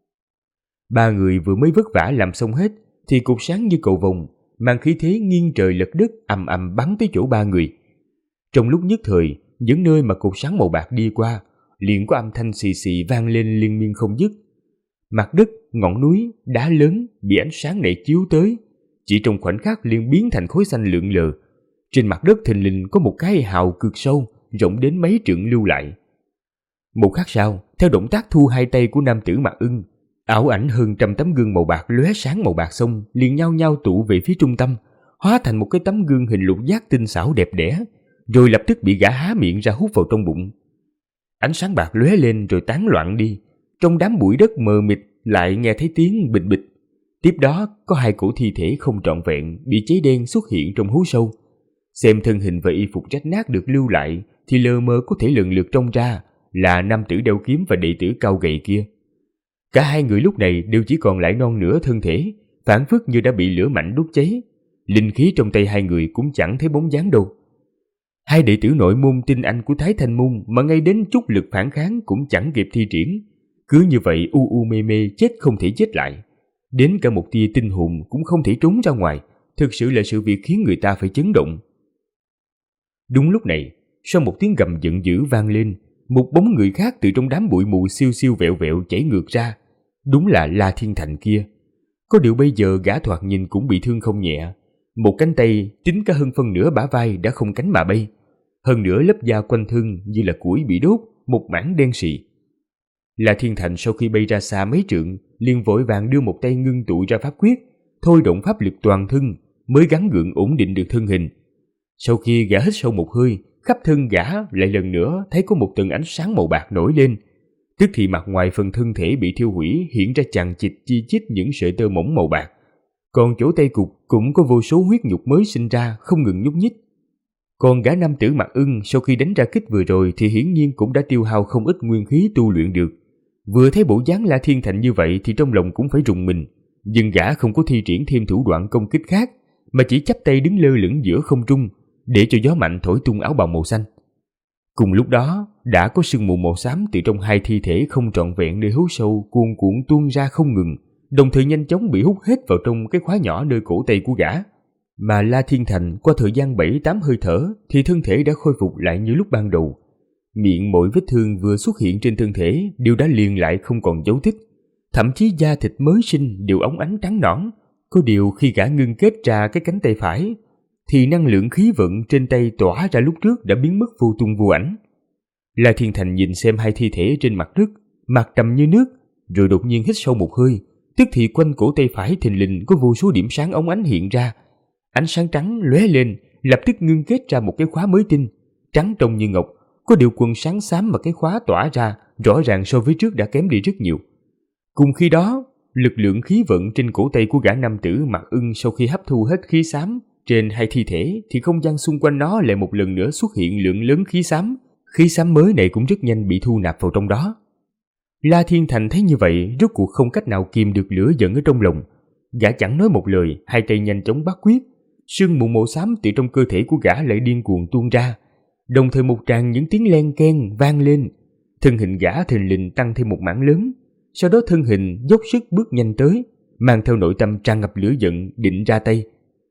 Ba người vừa mới vất vả làm xong hết thì cột sáng như cầu vồng mang khí thế nghiêng trời lật đất ầm ầm bắn tới chỗ ba người. Trong lúc nhất thời, những nơi mà cột sáng màu bạc đi qua liền có âm thanh xì xì vang lên liên miên không dứt. Mặt đất, ngọn núi, đá lớn bị ánh sáng này chiếu tới, chỉ trong khoảnh khắc liền biến thành khối xanh lượn lờ. Trên mặt đất thình lình có một cái hào cực sâu, rộng đến mấy trượng lưu lại. Một khắc sau, theo động tác thu hai tay của nam tử Mặc Ưng, ảo ảnh hơn trăm tấm gương màu bạc lóe sáng màu bạc xong liền nhao nhao tụ về phía trung tâm, hóa thành một cái tấm gương hình lục giác tinh xảo đẹp đẽ, rồi lập tức bị gã há miệng ra hút vào trong bụng. Ánh sáng bạc lóe lên rồi tán loạn đi, trong đám bụi đất mờ mịt lại nghe thấy tiếng bịch bịch. Tiếp đó có hai cổ thi thể không trọn vẹn bị cháy đen xuất hiện trong hố sâu. Xem thân hình và y phục rách nát được lưu lại thì lờ mờ có thể lần lượt trông ra là nam tử đeo kiếm và đệ tử cao gầy kia. Cả hai người lúc này đều chỉ còn lại non nửa thân thể, phảng phất như đã bị lửa mạnh đốt cháy. Linh khí trong tay hai người cũng chẳng thấy bóng dáng đâu. Hai đệ tử nội môn tinh anh của Thái Thanh Môn mà ngay đến chút lực phản kháng cũng chẳng kịp thi triển, cứ như vậy u mê mê chết không thể chết lại, đến cả một tia tinh hồn cũng không thể trốn ra ngoài. Thực sự là sự việc khiến người ta phải chấn động. Đúng lúc này, sau một tiếng gầm giận dữ vang lên, một bóng người khác từ trong đám bụi mù siêu siêu vẹo vẹo chảy ngược ra. Đúng là La Thiên Thành kia. Có điều bây giờ gã thoạt nhìn cũng bị thương không nhẹ, một cánh tay tính cả hơn phân nửa bả vai đã không cánh mà bay, hơn nữa lớp da quanh thân như là củi bị đốt, một mảng đen sì. La Thiên Thành sau khi bay ra xa mấy trượng liền vội vàng đưa một tay ngưng tụ ra pháp quyết, thôi động pháp lực toàn thân mới gắng gượng ổn định được thân hình. Sau khi gã hít sâu một hơi, khắp thân gã lại lần nữa thấy có một tầng ánh sáng màu bạc nổi lên, tức thì mặt ngoài phần thân thể bị thiêu hủy hiện ra chằng chịt chi chít những sợi tơ mỏng màu bạc, còn chỗ tay cụt cũng có vô số huyết nhục mới sinh ra không ngừng nhúc nhích. Còn gã nam tử Mặc Ưng sau khi đánh ra kích vừa rồi thì hiển nhiên cũng đã tiêu hao không ít nguyên khí tu luyện được. Vừa thấy bộ dáng La Thiên Thành như vậy thì trong lòng cũng phải rùng mình, nhưng gã không có thi triển thêm thủ đoạn công kích khác, mà chỉ chắp tay đứng lơ lửng giữa không trung để cho gió mạnh thổi tung áo bào màu xanh. Cùng lúc đó, đã có sương mù màu xám từ trong hai thi thể không trọn vẹn nơi hố sâu cuồn cuộn tuôn ra không ngừng, đồng thời nhanh chóng bị hút hết vào trong cái khóa nhỏ nơi cổ tay của gã. Mà La Thiên Thành qua thời gian 7-8 hơi thở thì thân thể đã khôi phục lại như lúc ban đầu. Miệng mỗi vết thương vừa xuất hiện trên thân thể đều đã liền lại không còn dấu tích, thậm chí da thịt mới sinh đều óng ánh trắng nõn. Có điều khi gã ngưng kết ra cái cánh tay phải thì năng lượng khí vận trên tay tỏa ra lúc trước đã biến mất vô tung vô ảnh. La Thiên Thành nhìn xem hai thi thể trên mặt đất, mặt trầm như nước, rồi đột nhiên hít sâu một hơi, tức thì quanh cổ tay phải thình lình có vô số điểm sáng óng ánh hiện ra. Ánh sáng trắng lóe lên, lập tức ngưng kết ra một cái khóa mới tinh, trắng trông như ngọc, có điều quần sáng xám mà cái khóa tỏa ra rõ ràng so với trước đã kém đi rất nhiều. Cùng khi đó, lực lượng khí vận trên cổ tay của gã nam tử Mặc Ưng sau khi hấp thu hết khí xám trên hai thi thể thì không gian xung quanh nó lại một lần nữa xuất hiện lượng lớn khí xám. Khí xám mới này cũng rất nhanh bị thu nạp vào trong đó. La Thiên Thành thấy như vậy, rốt cuộc không cách nào kìm được lửa giận ở trong lòng. Gã chẳng nói một lời, hai tay nhanh chóng bắt quyết. Sương mù màu xám từ trong cơ thể của gã lại điên cuồng tuôn ra, đồng thời một tràng những tiếng len keng vang lên. Thân hình gã thình lình tăng thêm một mảng lớn, sau đó thân hình dốc sức bước nhanh tới, mang theo nội tâm tràn ngập lửa giận định ra tay.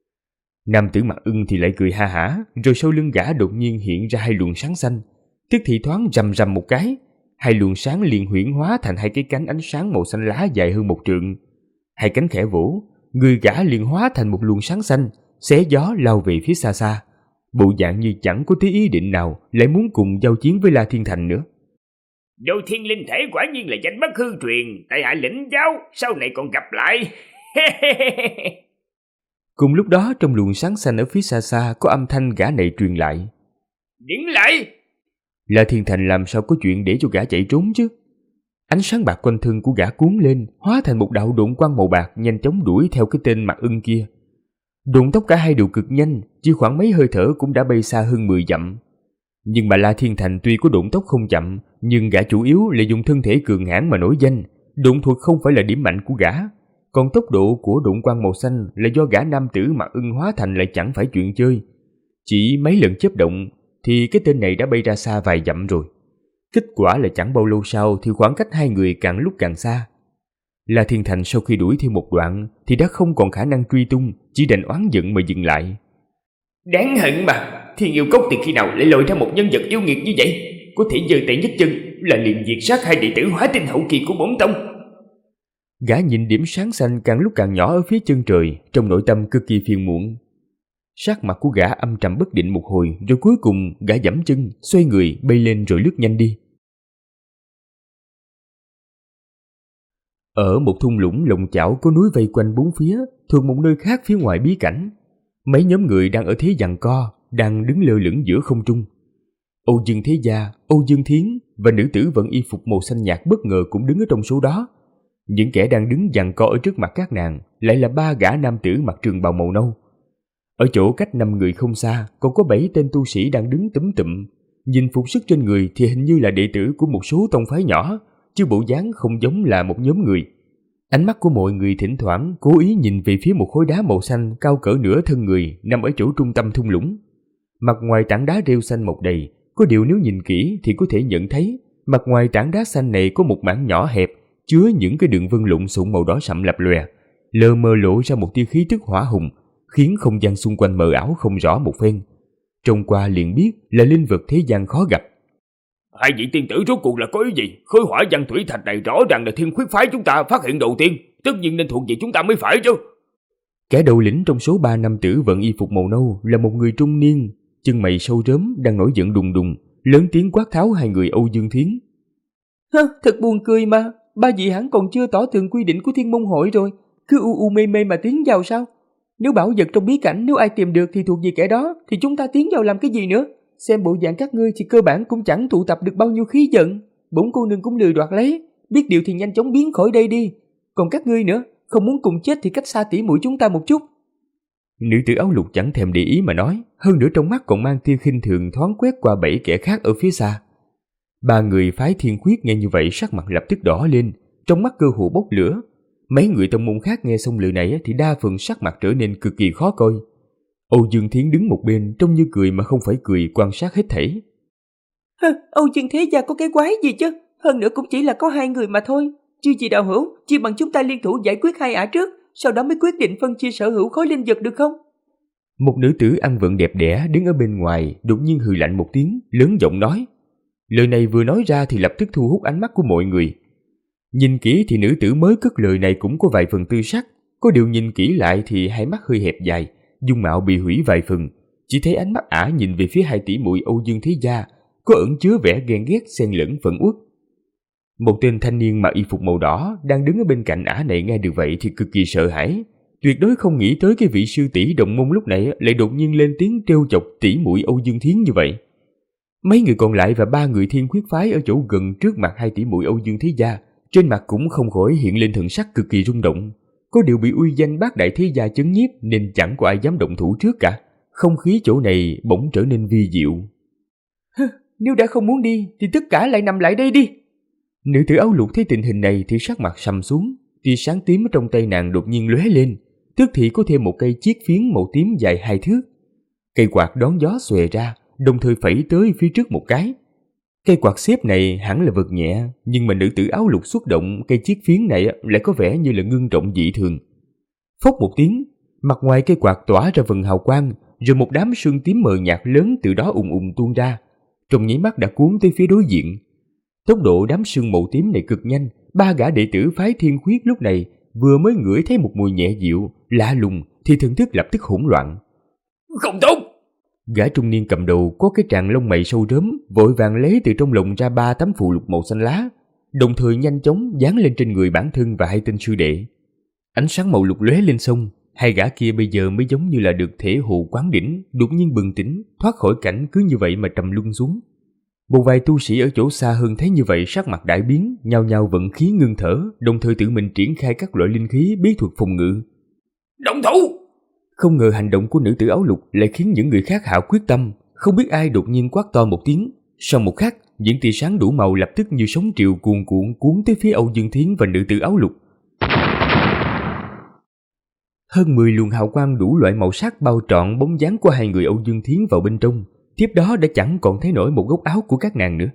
Nam tử Mặc Ưng thì lại cười ha hả, rồi sau lưng gã đột nhiên hiện ra hai luồng sáng xanh, tức thì thoáng rầm rầm một cái, hai luồng sáng liền huyễn hóa thành hai cái cánh ánh sáng màu xanh lá dài hơn một trượng. Hai cánh khẽ vỗ, người gã liền hóa thành một luồng sáng xanh, xé gió lao về phía xa xa. bộ dạng như chẳng có tí ý định nào lại muốn cùng giao chiến với La Thiên Thành nữa. Đồ thiên linh thể quả nhiên là danh bất hư truyền, tại hạ lĩnh giáo, sau này còn gặp lại. Cùng lúc đó trong luồng sáng xanh ở phía xa xa có âm thanh gã này truyền lại. Điển lại! La Thiên Thành làm sao có chuyện để cho gã chạy trốn chứ? Ánh sáng bạc quanh thân của gã cuốn lên, hóa thành một đạo độn quang màu bạc nhanh chóng đuổi theo cái tên Mặt Ưng kia. Độn tốc cả hai đều cực nhanh, chỉ khoảng mấy hơi thở cũng đã bay xa hơn 10 dặm. Nhưng mà La Thiên Thành tuy có độn tốc không chậm, nhưng gã chủ yếu là dùng thân thể cường hãn mà nổi danh. Độn thuật không phải là điểm mạnh của gã, còn tốc độ của độn quang màu xanh là do gã nam tử Mặt Ưng hóa thành lại chẳng phải chuyện chơi. Chỉ mấy lần chớp động thì cái tên này đã bay ra xa vài dặm rồi. Kết quả là chẳng bao lâu sau thì khoảng cách hai người càng lúc càng xa. La Thiên Thành sau khi đuổi thêm một đoạn thì đã không còn khả năng truy tung, chỉ đành oán giận mà dừng lại. Đáng hận mà, Thiên Yêu Cốc thì khi nào lại lội ra một nhân vật yêu nghiệt như vậy? Có thể giơ tay nhấc chân là liền diệt sát hai đệ tử hóa tinh hậu kỳ của bổn tông. Gã nhìn điểm sáng xanh càng lúc càng nhỏ ở phía chân trời, trong nội tâm cực kỳ phiền muộn. Sắc mặt của gã âm trầm bất định một hồi, rồi cuối cùng gã giẫm chân, xoay người bay lên rồi lướt nhanh đi. Ở một thung lũng lộng chảo có núi vây quanh bốn phía, thuộc một nơi khác phía ngoài bí cảnh, mấy nhóm người đang ở thế giằng co, đang đứng lơ lửng giữa không trung. Âu Dương Thế Gia, Âu Dương Thiến và nữ tử vận y phục màu xanh nhạt bất ngờ cũng đứng ở trong số đó. Những kẻ đang đứng giằng co ở trước mặt các nàng lại là 3 gã nam tử mặc trường bào màu nâu. Ở chỗ cách 5 người không xa còn có 7 tên tu sĩ đang đứng túm tụm. Nhìn phục sức trên người thì hình như là đệ tử của một số tông phái nhỏ, chứ bộ dáng không giống là một nhóm người. Ánh mắt của mọi người thỉnh thoảng cố ý nhìn về phía một khối đá màu xanh cao cỡ nửa thân người nằm ở chỗ trung tâm thung lũng. Mặt ngoài tảng đá rêu xanh mọc đầy, có điều nếu nhìn kỹ thì có thể nhận thấy mặt ngoài tảng đá xanh này có một mảng nhỏ hẹp chứa những cái đường vân lộn xộn màu đỏ sậm lập lòe, lờ mờ lộ ra một tia khí tức hỏa hùng, khiến không gian xung quanh mờ ảo không rõ một phen. Trông qua liền biết là linh vật thế gian khó gặp. Hai vị tiên tử rốt cuộc là có ý gì? Khối hỏa văn thủy thạch này rõ ràng là Thiên Khuyết phái chúng ta phát hiện đầu tiên, tất nhiên nên thuộc về chúng ta mới phải chứ. Kẻ đầu lĩnh trong số 3 nam tử vận y phục màu nâu là một người trung niên, chân mày sâu rớm đang nổi giận đùng đùng, lớn tiếng quát tháo hai người Âu Dương Thiến. Thật buồn cười mà, 3 vị hẳn còn chưa tỏ tường quy định của Thiên Môn Hội rồi, cứ u mê mê mà tiến vào sao? Nếu bảo vật trong bí cảnh nếu ai tìm được thì thuộc về kẻ đó, thì chúng ta tiến vào làm cái gì nữa? Xem bộ dạng các ngươi thì cơ bản cũng chẳng tụ tập được bao nhiêu khí giận. Bổn cô nương cũng lười đoạt lấy, biết điều thì nhanh chóng biến khỏi đây đi. Còn các ngươi nữa, không muốn cùng chết thì cách xa tỉ muội chúng ta một chút. Nữ tử áo lục chẳng thèm để ý mà nói, hơn nữa trong mắt còn mang tia khinh thường thoáng quét qua 7 kẻ khác ở phía xa. 3 người phái Thiên Khuyết nghe như vậy sắc mặt lập tức đỏ lên, trong mắt cơ hồ bốc lửa. Mấy người tông môn khác nghe xong lời này thì đa phần sắc mặt trở nên cực kỳ khó coi. Âu Dương Thiến đứng một bên trông như cười mà không phải cười, quan sát hết thảy. Âu Dương Thế Gia có cái quái gì chứ? Hơn nữa cũng chỉ là có 2 người mà thôi. Chưa gì đạo hữu, chỉ bằng chúng ta liên thủ giải quyết 2 ả trước, sau đó mới quyết định phân chia sở hữu khối linh vật được không? Một nữ tử ăn vận đẹp đẽ đứng ở bên ngoài đột nhiên hừ lạnh một tiếng, lớn giọng nói. Lời này vừa nói ra thì lập tức thu hút ánh mắt của mọi người. Nhìn kỹ thì nữ tử mới cất lời này cũng có vài phần tư sắc, có điều nhìn kỹ lại thì hai mắt hơi hẹp dài, dung mạo bị hủy vài phần, chỉ thấy ánh mắt ả nhìn về phía 2 tỷ muội Âu Dương Thế Gia, có ẩn chứa vẻ ghen ghét xen lẫn phẫn uất. Một tên thanh niên mặc y phục màu đỏ đang đứng ở bên cạnh ả này nghe được vậy thì cực kỳ sợ hãi, tuyệt đối không nghĩ tới cái vị sư tỷ đồng môn lúc nãy lại đột nhiên lên tiếng trêu chọc tỷ muội Âu Dương Thiến như vậy. Mấy người còn lại và 3 người Thiên Khuyết phái ở chỗ gần trước mặt 2 tỷ muội Âu Dương Thế Gia, trên mặt cũng không khỏi hiện lên thần sắc cực kỳ rung động. Có điều bị uy danh bác đại thế gia chấn nhiếp nên chẳng có ai dám động thủ trước cả. Không khí chỗ này bỗng trở nên vi diệu. Nếu đã không muốn đi thì tất cả lại nằm lại đây đi. Nữ tử áo lục thấy tình hình này thì sắc mặt sầm xuống, tia sáng tím ở trong tay nàng đột nhiên lóe lên, tức thì có thêm một cây chiếc phiến màu tím dài 2 thước. Cây quạt đón gió xòe ra, đồng thời phẩy tới phía trước một cái. Cây quạt xếp này hẳn là vật nhẹ, nhưng mà nữ tử áo lục xuất động cây chiếc phiến này lại có vẻ như là ngưng trọng dị thường. Phốc một tiếng, mặt ngoài cây quạt tỏa ra vầng hào quang, rồi một đám sương tím mờ nhạt lớn từ đó ùn ùn tuôn ra, trong nháy mắt đã cuốn tới phía đối diện. Tốc độ đám sương màu tím này cực nhanh, 3 gã đệ tử phái Thiên Khuyết lúc này vừa mới ngửi thấy một mùi nhẹ dịu, lạ lùng thì thần thức lập tức hỗn loạn. Không tốt! Gã trung niên cầm đầu có cái tràng lông mày sâu rớm, vội vàng lấy từ trong lồng ra 3 tấm phù lục màu xanh lá, đồng thời nhanh chóng dán lên trên người bản thân và 2 tên sư đệ. Ánh sáng màu lục lóe lên sông, hai gã kia bây giờ mới giống như là được thể hồ quán đỉnh, đột nhiên bừng tỉnh, thoát khỏi cảnh cứ như vậy mà trầm luân xuống. Một vài tu sĩ ở chỗ xa hơn thấy như vậy sắc mặt đại biến, nhao nhao vận khí ngưng thở, đồng thời tự mình triển khai các loại linh khí bí thuật phòng ngự. Động thủ! Không ngờ hành động của nữ tử áo lục lại khiến những người khác hạ quyết tâm, không biết ai đột nhiên quát to một tiếng. Sau một khắc, những tia sáng đủ màu lập tức như sóng triều cuồn cuộn cuốn tới phía Âu Dương Thiến và nữ tử áo lục. Hơn 10 luồng hào quang đủ loại màu sắc bao trọn bóng dáng của hai người Âu Dương Thiến vào bên trong, tiếp đó đã chẳng còn thấy nổi một góc áo của các nàng nữa.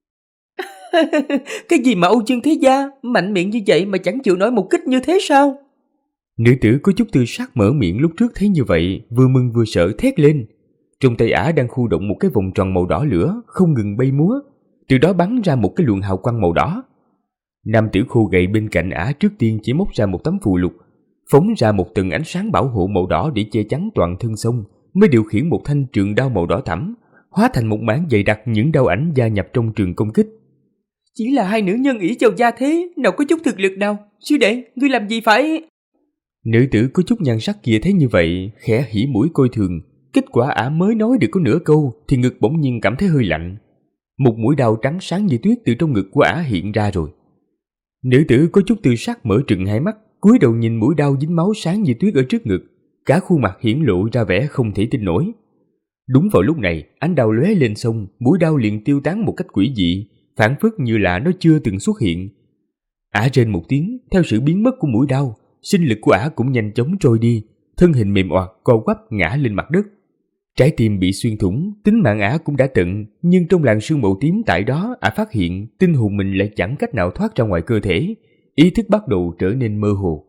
Cái gì mà Âu Dương Thế Gia mạnh miệng như vậy mà chẳng chịu nổi một kích như thế sao? Nữ tử có chút tư sắc mở miệng lúc trước thấy như vậy, vừa mừng vừa sợ thét lên. Trong tay ả đang khu động một cái vòng tròn màu đỏ lửa, không ngừng bay múa, từ đó bắn ra một cái luồng hào quang màu đỏ. Nam tử khô gầy bên cạnh ả trước tiên chỉ móc ra một tấm phù lục, phóng ra một tầng ánh sáng bảo hộ màu đỏ để che chắn toàn thân sông, mới điều khiển một thanh trường đao màu đỏ thẫm, hóa thành một mảng dày đặc những đao ảnh gia nhập trong trường công kích. Chỉ là hai nữ nhân ỷ vào gia thế, nào có chút thực lực nào. Sư đệ, ngươi làm gì phải... Nữ tử có chút nhan sắc kia thấy như vậy, khẽ hỉ mũi coi thường. Kết quả ả mới nói được có nửa câu thì ngực bỗng nhiên cảm thấy hơi lạnh. Một mũi đao trắng sáng như tuyết từ trong ngực của ả hiện ra rồi. Nữ tử có chút tư sắc mở trừng hai mắt, cúi đầu nhìn mũi đao dính máu sáng như tuyết ở trước ngực, cả khuôn mặt hiển lộ ra vẻ không thể tin nổi. Đúng vào lúc này, ánh đao lóe lên sông, mũi đao liền tiêu tán một cách quỷ dị, phảng phất như là nó chưa từng xuất hiện. Ả rên một tiếng, theo sự biến mất của mũi đao, sinh lực của ả cũng nhanh chóng trôi đi, thân hình mềm oặt co quắp ngã lên mặt đất. Trái tim bị xuyên thủng, tính mạng ả cũng đã tận, nhưng trong làn sương màu tím tại đó, ả phát hiện tinh hồn mình lại chẳng cách nào thoát ra ngoài cơ thể, ý thức bắt đầu trở nên mơ hồ.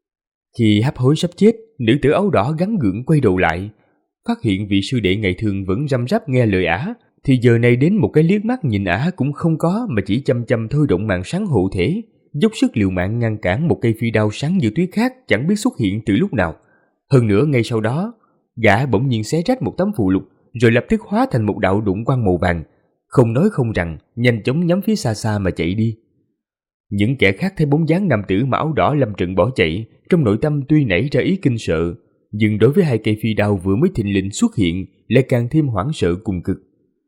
Khi hấp hối sắp chết, nữ tử áo đỏ gắng gượng quay đầu lại, phát hiện vị sư đệ ngày thường vẫn răm rắp nghe lời ả, thì giờ này đến một cái liếc mắt nhìn ả cũng không có, mà chỉ chăm chăm thôi động màn sáng hộ thể, dốc sức liều mạng ngăn cản một cây phi đao sáng như tuyết khác chẳng biết xuất hiện từ lúc nào. Hơn nữa ngay sau đó, gã bỗng nhiên xé rách một tấm phù lục, rồi lập tức hóa thành một đạo đụng quang màu vàng, không nói không rằng, nhanh chóng nhắm phía xa xa mà chạy đi. Những kẻ khác thấy bóng dáng nam tử mặc áo đỏ lâm trận bỏ chạy, trong nội tâm tuy nảy ra ý kinh sợ, nhưng đối với hai cây phi đao vừa mới thình lình xuất hiện lại càng thêm hoảng sợ cùng cực.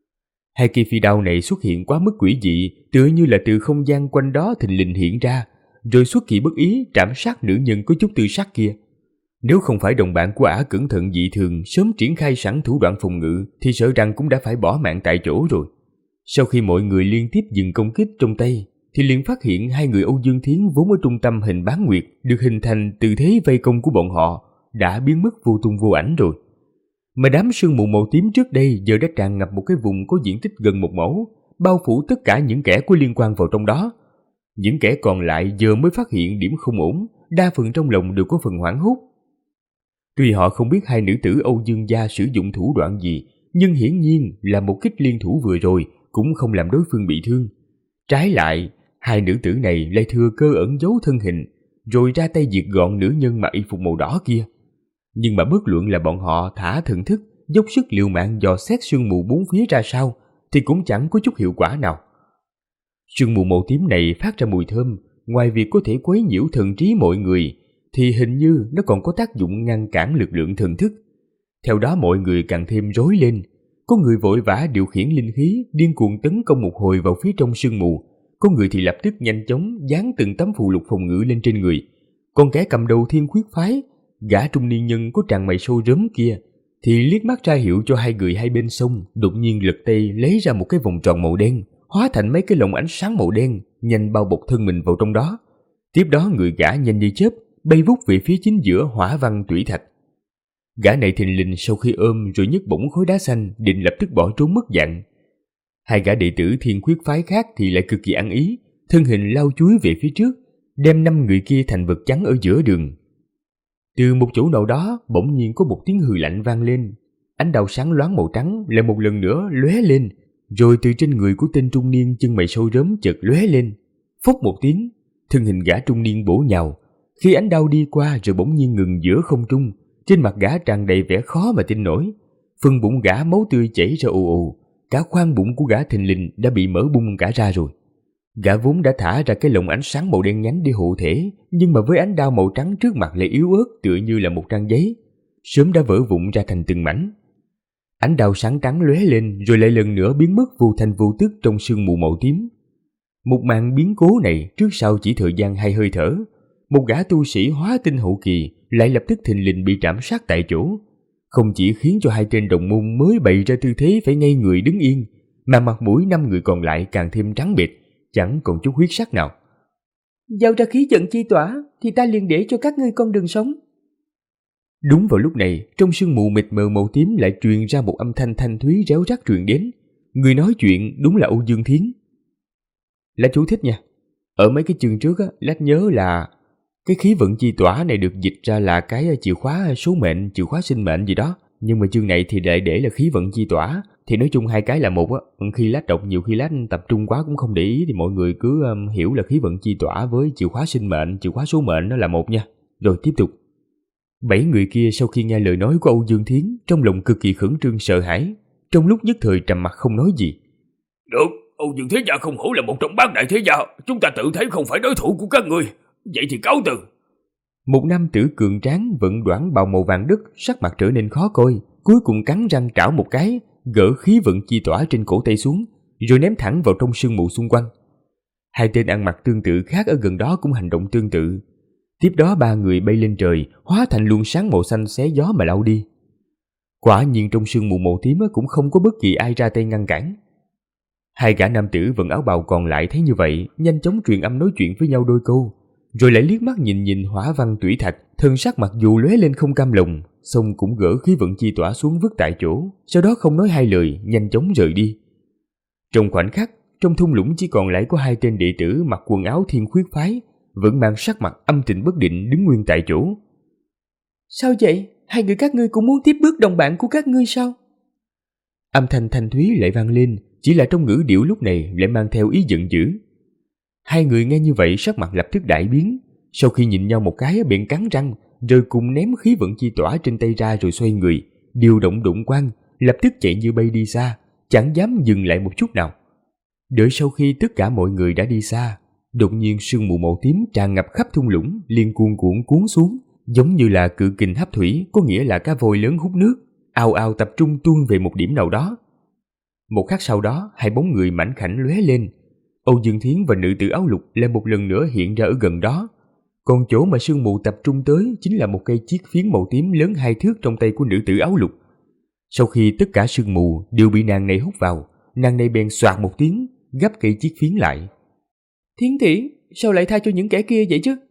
Hai cây phi đao này xuất hiện quá mức quỷ dị, tựa như là từ không gian quanh đó thình lình hiện ra, rồi xuất kỳ bất ý trảm sát nữ nhân có chút tư sắc kia. Nếu không phải đồng bạn của ả cẩn thận dị thường, sớm triển khai sẵn thủ đoạn phòng ngự, thì sợ rằng cũng đã phải bỏ mạng tại chỗ rồi. Sau khi mọi người liên tiếp dừng công kích trong tay, thì liền phát hiện hai người Âu Dương Thiến vốn ở trung tâm hình bán nguyệt được hình thành từ thế vây công của bọn họ đã biến mất vô tung vô ảnh rồi. Mà đám sương mù màu tím trước đây giờ đã tràn ngập một cái vùng có diện tích gần 1 mẫu, bao phủ tất cả những kẻ có liên quan vào trong đó. Những kẻ còn lại giờ mới phát hiện điểm không ổn, đa phần trong lòng đều có phần hoảng hốt. Tuy họ không biết hai nữ tử Âu Dương gia sử dụng thủ đoạn gì, nhưng hiển nhiên là một kích liên thủ vừa rồi cũng không làm đối phương bị thương. Trái lại, hai nữ tử này lại thừa cơ ẩn giấu thân hình, rồi ra tay diệt gọn nữ nhân mặc y phục màu đỏ kia. Nhưng mà bất luận là bọn họ thả thần thức, dốc sức liều mạng dò xét sương mù bốn phía ra sao, thì cũng chẳng có chút hiệu quả nào. Sương mù màu tím này phát ra mùi thơm, ngoài việc có thể quấy nhiễu thần trí mọi người, thì hình như nó còn có tác dụng ngăn cản lực lượng thần thức. Theo đó mọi người càng thêm rối lên, có người vội vã điều khiển linh khí, điên cuồng tấn công một hồi vào phía trong sương mù, có người thì lập tức nhanh chóng dán từng tấm phù lục phòng ngự lên trên người. Còn kẻ cầm đầu Thiên Khuyết phái, gã trung niên nhân có tràn mày sâu rớm kia, thì liếc mắt ra hiệu cho hai người hai bên sông, đột nhiên lật tay lấy ra một cái vòng tròn màu đen, hóa thành mấy cái lồng ánh sáng màu đen, nhanh bao bọc thân mình vào trong đó. Tiếp đó người gã nhanh như chớp bay vút về phía chính giữa hỏa văn tủy thạch. Gã này thình lình sau khi ôm rồi nhấc bổng khối đá xanh, định lập tức bỏ trốn mất dạng. Hai gã đệ tử Thiên Khuyết phái khác thì lại cực kỳ ăn ý, thân hình lao chúi về phía trước, đem 5 người kia thành vật trắng ở giữa đường. Từ một chỗ nào đó bỗng nhiên có một tiếng hừ lạnh vang lên, ánh đao sáng loáng màu trắng lại một lần nữa lóe lên, rồi từ trên người của tên trung niên chân mày sâu rớm chợt lóe lên. Phốc một tiếng, thân hình gã trung niên bổ nhào. Khi ánh đao đi qua rồi bỗng nhiên ngừng giữa không trung, trên mặt gã tràn đầy vẻ khó mà tin nổi. Phần bụng gã máu tươi chảy ra ồ ồ, cả khoang bụng của gã thình lình đã bị mở bung cả ra rồi. Gã vốn đã thả ra cái lồng ánh sáng màu đen nhánh để hộ thể, nhưng mà với ánh đao màu trắng trước mặt lại yếu ớt tựa như là một trang giấy, sớm đã vỡ vụn ra thành từng mảnh. Ánh đao sáng trắng lóe lên rồi lại lần nữa biến mất vô thanh vô tức trong sương mù màu tím. Một màn biến cố này trước sau chỉ thời gian 2 hơi thở, một gã tu sĩ hóa tinh hậu kỳ lại lập tức thình lình bị trảm sát tại chỗ, không chỉ khiến cho 2 tên đồng môn mới bày ra tư thế phải ngay người đứng yên, mà mặt mũi 5 người còn lại càng thêm trắng bệch, chẳng còn chút huyết sắc nào. Giao ra khí trận chi tỏa thì ta liền để cho các ngươi con đường sống. Đúng vào lúc này, trong sương mù mịt mờ màu tím lại truyền ra một âm thanh thanh thúy réo rắt truyền đến. Người nói chuyện đúng là Âu Dương Thiến. Lát chú thích nha. Ở mấy cái chương trước á, Lát nhớ là cái khí vận chi tỏa này được dịch ra là cái chìa khóa số mệnh, chìa khóa sinh mệnh gì đó. Nhưng mà chương này thì lại để là khí vận chi tỏa. Thì nói chung hai cái là một á. Khi Lát đọc nhiều khi Lát tập trung quá cũng không để ý, thì mọi người cứ hiểu là khí vận chi tỏa với chìa khóa sinh mệnh, chìa khóa số mệnh đó là một nha. Rồi tiếp tục. 7 người kia sau khi nghe lời nói của Âu Dương Thiến, trong lòng cực kỳ khẩn trương sợ hãi, trong lúc nhất thời trầm mặc không nói gì. Được, Âu Dương Thế Gia không hổ là một trong 8 đại thế gia, chúng ta tự thấy không phải đối thủ của các ngươi, vậy thì cáo từ. Một nam tử cường tráng vận đoản bào màu vàng đất, sắc mặt trở nên khó coi, cuối cùng cắn răng trảo một cái, gỡ khí vận chi tỏa trên cổ tay xuống, rồi ném thẳng vào trong sương mù xung quanh. 2 tên ăn mặc tương tự khác ở gần đó cũng hành động tương tự. Tiếp đó 3 người bay lên trời, hóa thành luồng sáng màu xanh xé gió mà lao đi. Quả nhiên trong sương mù màu tím cũng không có bất kỳ ai ra tay ngăn cản. 2 gã nam tử vận áo bào còn lại thấy như vậy, nhanh chóng truyền âm nói chuyện với nhau đôi câu, rồi lại liếc mắt nhìn Hỏa Văn Tủy Thạch, thân sắc mặc dù lóe lên không cam lòng, xong cũng gỡ khí vận chi tỏa xuống vứt tại chỗ, sau đó không nói 2 lời, nhanh chóng rời đi. Trong khoảnh khắc, trong thung lũng chỉ còn lại có 2 tên đệ tử mặc quần áo Thiên Khuyết phái, vẫn mang sắc mặt âm tình bất định đứng nguyên tại chỗ. Sao vậy? 2 người các ngươi cũng muốn tiếp bước đồng bạn của các ngươi sao? Âm thanh thanh thúy lại vang lên, chỉ là trong ngữ điệu lúc này lại mang theo ý giận dữ. 2 người nghe như vậy sắc mặt lập tức đại biến, sau khi nhìn nhau một cái bèn cắn răng, rồi cùng ném khí vận chi tỏa trên tay ra rồi xoay người, điều động đụng quang, lập tức chạy như bay đi xa, chẳng dám dừng lại một chút nào. Đợi sau khi tất cả mọi người đã đi xa, đột nhiên sương mù màu tím tràn ngập khắp thung lũng, liền cuốn xuống, giống như là cự kình hấp thủy, có nghĩa là cá voi lớn hút nước, ào ào tập trung tuôn về một điểm nào đó. Một khắc sau đó, 2 bóng người mảnh khảnh lóe lên. Âu Dương Thiến và nữ tử áo lục lại một lần nữa hiện ra ở gần đó. Còn chỗ mà sương mù tập trung tới chính là một cây chiếc phiến màu tím lớn 2 thước trong tay của nữ tử áo lục. Sau khi tất cả sương mù đều bị nàng này hút vào, nàng này bèn xoạt một tiếng, gấp cây chiếc phiến lại. Thiến tỷ, sao lại tha cho những kẻ kia vậy chứ?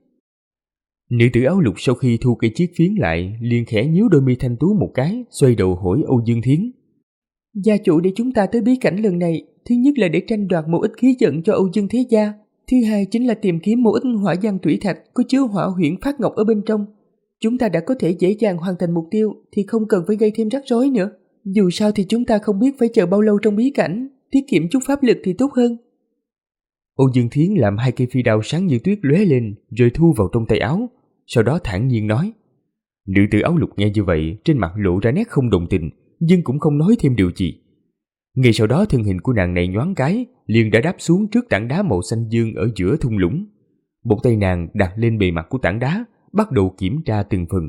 Nữ tử áo lục sau khi thu cây chiếc phiến lại, liền khẽ nhíu đôi mi thanh tú một cái, xoay đầu hỏi Âu Dương Thiến. Gia chủ để chúng ta tới bí cảnh lần này, thứ nhất là để tranh đoạt một ít khí vận cho Âu Dương Thế Gia, thứ hai chính là tìm kiếm một ít hỏa giang thủy thạch có chứa hỏa huyễn phát ngọc ở bên trong. Chúng ta đã có thể dễ dàng hoàn thành mục tiêu thì không cần phải gây thêm rắc rối nữa. Dù sao thì chúng ta không biết phải chờ bao lâu trong bí cảnh, tiết kiệm chút pháp lực thì tốt hơn. Âu Dương Thiến làm 2 cây phi đao sáng như tuyết lóe lên, rồi thu vào trong tay áo, sau đó thản nhiên nói. Nữ tử áo lục nghe như vậy, trên mặt lộ ra nét không đồng tình, nhưng cũng không nói thêm điều gì. Ngay sau đó thân hình của nàng này nhoáng cái, liền đã đáp xuống trước tảng đá màu xanh dương ở giữa thung lũng. Một tay nàng đặt lên bề mặt của tảng đá, bắt đầu kiểm tra từng phần.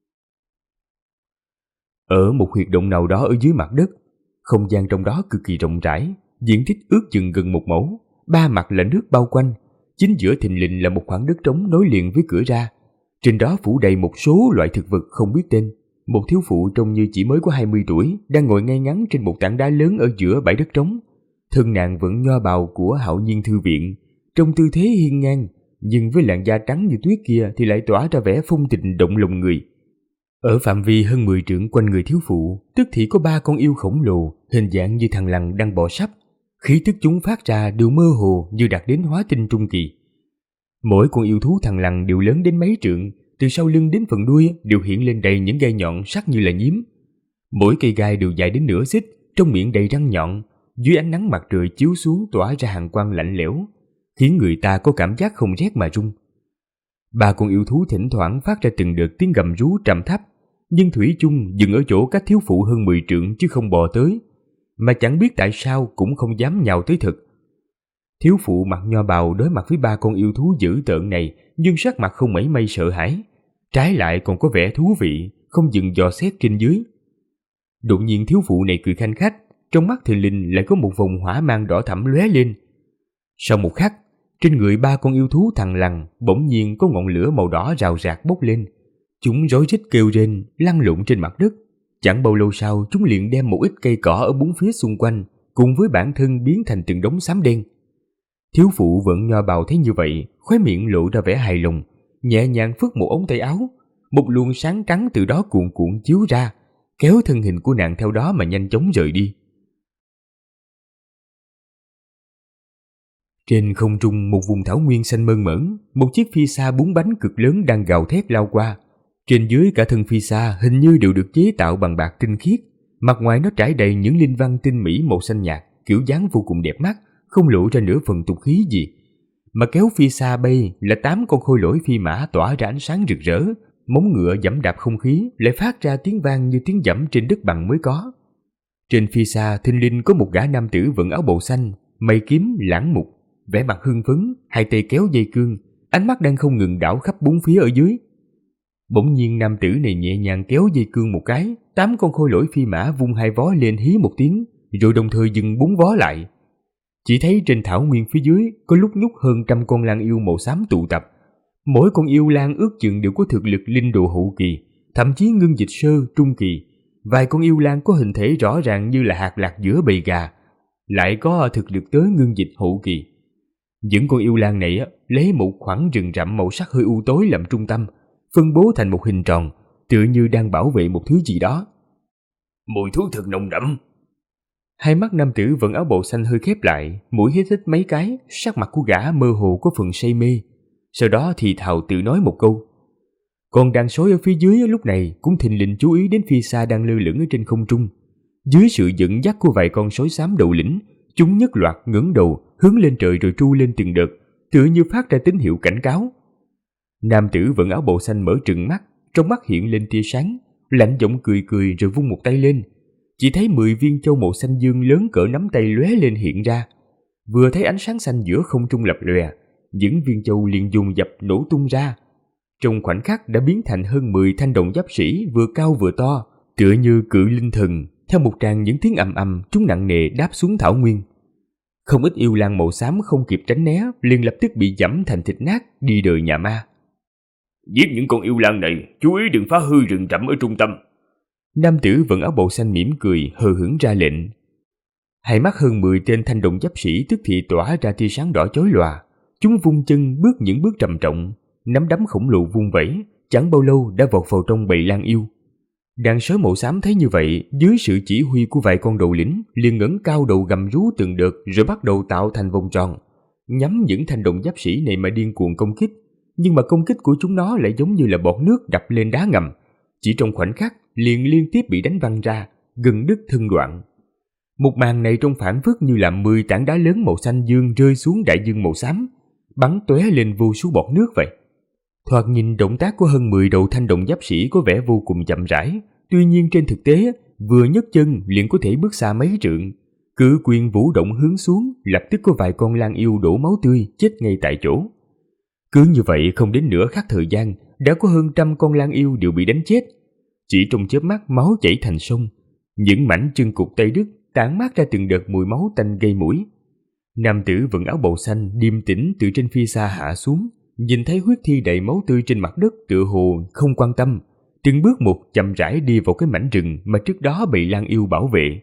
Ở một huyệt động nào đó ở dưới mặt đất, không gian trong đó cực kỳ rộng rãi, diện tích ước chừng gần 1 mẫu, 3 mặt là nước bao quanh, chính giữa thình lình là một khoảng đất trống nối liền với cửa ra. Trên đó phủ đầy một số loại thực vật không biết tên. Một thiếu phụ trông như chỉ mới có 20 tuổi đang ngồi ngay ngắn trên một tảng đá lớn ở giữa bãi đất trống. Thân nàng vẫn nhoa bào của Hạo Nhiên Thư Viện, trong tư thế hiên ngang, nhưng với làn da trắng như tuyết kia thì lại tỏa ra vẻ phong tình động lòng người. Ở phạm vi hơn 10 trượng quanh người thiếu phụ, tức thì có 3 con yêu khổng lồ, hình dạng như thằn lằn đang bò sắp. Khí tức chúng phát ra đều mơ hồ như đạt đến hóa tinh trung kỳ. Mỗi con yêu thú thằn lằn đều lớn đến mấy trượng, từ sau lưng đến phần đuôi đều hiện lên đầy những gai nhọn sắc như là nhím. Mỗi cây gai đều dài đến nửa xích, trong miệng đầy răng nhọn, dưới ánh nắng mặt trời chiếu xuống tỏa ra hàn quang lạnh lẽo, khiến người ta có cảm giác không rét mà run. 3 con yêu thú thỉnh thoảng phát ra từng đợt tiếng gầm rú trầm thấp, nhưng thủy chung dừng ở chỗ cách thiếu phụ hơn 10 trượng chứ không bò tới, mà chẳng biết tại sao cũng không dám nhào tới thực. Thiếu phụ mặc nho bào đối mặt với 3 con yêu thú dữ tợn này, nhưng sắc mặt không mảy may sợ hãi, trái lại còn có vẻ thú vị, không dừng dò xét trên dưới. Đột nhiên thiếu phụ này cười khanh khách, trong mắt thình lình lại có một vòng hỏa mang đỏ thẫm lóe lên. Sau một khắc, trên người 3 con yêu thú thằn lằn bỗng nhiên có ngọn lửa màu đỏ rào rạc bốc lên. Chúng rối rít kêu rên, lăn lộn trên mặt đất. Chẳng bao lâu sau, chúng liền đem một ít cây cỏ ở bốn phía xung quanh cùng với bản thân biến thành từng đống xám đen. Thiếu phụ vẫn nho bào thấy như vậy, khóe miệng lộ ra vẻ hài lòng, nhẹ nhàng phất một ống tay áo, một luồng sáng trắng từ đó cuồn cuộn chiếu ra, kéo thân hình của nàng theo đó mà nhanh chóng rời đi. Trên không trung một vùng thảo nguyên xanh mơn mởn, một chiếc phi xa 4 bánh cực lớn đang gào thét lao qua. Trên dưới cả thân phi xa hình như đều được chế tạo bằng bạc tinh khiết, mặt ngoài nó trải đầy những linh văn tinh mỹ màu xanh nhạt, kiểu dáng vô cùng đẹp mắt, không lộ ra nửa phần tục khí gì. Mà kéo phi xa bay là 8 con khôi lỗi phi mã tỏa ra ánh sáng rực rỡ, móng ngựa giẫm đạp không khí lại phát ra tiếng vang như tiếng giẫm trên đất bằng mới có. Trên phi xa thình lình có một gã nam tử vận áo bào xanh, mày kiếm lãng mục, vẻ mặt hưng phấn, hai tay kéo dây cương, ánh mắt đang không ngừng đảo khắp bốn phía ở dưới. Bỗng nhiên nam tử này nhẹ nhàng kéo dây cương một cái, 8 con khôi lỗi phi mã vung 2 vó lên hí một tiếng, rồi đồng thời dừng 4 vó lại. Chỉ thấy trên thảo nguyên phía dưới có lúc nhúc hơn 100 con lang yêu màu xám tụ tập. Mỗi con yêu lang ước chừng đều có thực lực linh đồ hậu kỳ, thậm chí ngưng dịch sơ trung kỳ. Vài con yêu lang có hình thể rõ ràng như là hạt lạc giữa bầy gà, lại có thực lực tới ngưng dịch hậu kỳ. Những con yêu lang này lấy một khoảng rừng rậm màu sắc hơi u tối làm trung tâm, phân bố thành một hình tròn, tựa như đang bảo vệ một thứ gì đó. Mùi thú thật nồng đậm. Hai mắt nam tử vận áo bào xanh hơi khép lại, mũi hít hít mấy cái, sắc mặt của gã mơ hồ có phần say mê. Sau đó thì thào tự nói một câu. Còn đàn sói ở phía dưới lúc này cũng thình lình chú ý đến phi xa đang lơ lửng ở trên không trung. Dưới sự dẫn dắt của vài con sói xám đầu lĩnh, chúng nhất loạt ngẩng đầu hướng lên trời rồi tru lên từng đợt, tựa như phát ra tín hiệu cảnh cáo. Nam tử vận áo bào xanh mở trừng mắt, trong mắt hiện lên tia sáng, lạnh giọng cười cười rồi vung một tay lên. Chỉ thấy 10 viên châu màu xanh dương lớn cỡ nắm tay lóe lên hiện ra. Vừa thấy ánh sáng xanh giữa không trung lập lòe, những viên châu liền dồn dập nổ tung ra. Trong khoảnh khắc đã biến thành hơn 10 thanh đồng giáp sĩ vừa cao vừa to, tựa như cự linh thần. Theo một tràng những tiếng ầm ầm, chúng nặng nề đáp xuống thảo nguyên. Không ít yêu lang màu xám không kịp tránh né, liền lập tức bị giẫm thành thịt nát, đi đời nhà ma. Giết những con yêu lang này, chú ý đừng phá hư rừng rậm ở trung tâm. Nam tử vận áo bào xanh mỉm cười, hờ hững ra lệnh. Hai mắt hơn 10 tên thanh đồng giáp sĩ tức thì tỏa ra tia sáng đỏ chói lòa. Chúng vung chân bước những bước trầm trọng, nắm đấm khổng lồ vung vẩy, chẳng bao lâu đã vọt vào trong bầy lang yêu. Đàn sói màu xám thấy như vậy, dưới sự chỉ huy của vài con đầu lĩnh, liền ngẩng cao đầu gầm rú từng đợt rồi bắt đầu tạo thành vòng tròn, nhắm những thanh đồng giáp sĩ này mà điên cuồng công kích. Nhưng mà công kích của chúng nó lại giống như là bọt nước đập lên đá ngầm, chỉ trong khoảnh khắc liền liên tiếp bị đánh văng ra, gần đứt thân đoạn. Một màn này trông phảng phất như là 10 tảng đá lớn màu xanh dương rơi xuống đại dương màu xám, bắn tóe lên vô số bọt nước vậy. Thoạt nhìn động tác của hơn 10 đầu thanh đồng giáp sĩ có vẻ vô cùng chậm rãi, tuy nhiên trên thực tế vừa nhấc chân liền có thể bước xa mấy trượng. Cự quyền vũ động hướng xuống, lập tức có vài con lang yêu đổ máu tươi chết ngay tại chỗ. Cứ như vậy không đến nửa khắc thời gian, đã có hơn 100 con lang yêu đều bị đánh chết. Chỉ trong chớp mắt máu chảy thành sông, những mảnh chân cụt tay đứt tản mát ra từng đợt mùi máu tanh gây mũi. Nam tử vận áo bào xanh điềm tĩnh từ trên phi xa hạ xuống, nhìn thấy huyết thi đầy máu tươi trên mặt đất tựa hồ không quan tâm, từng bước một chậm rãi đi vào cái mảnh rừng mà trước đó bị lang yêu bảo vệ.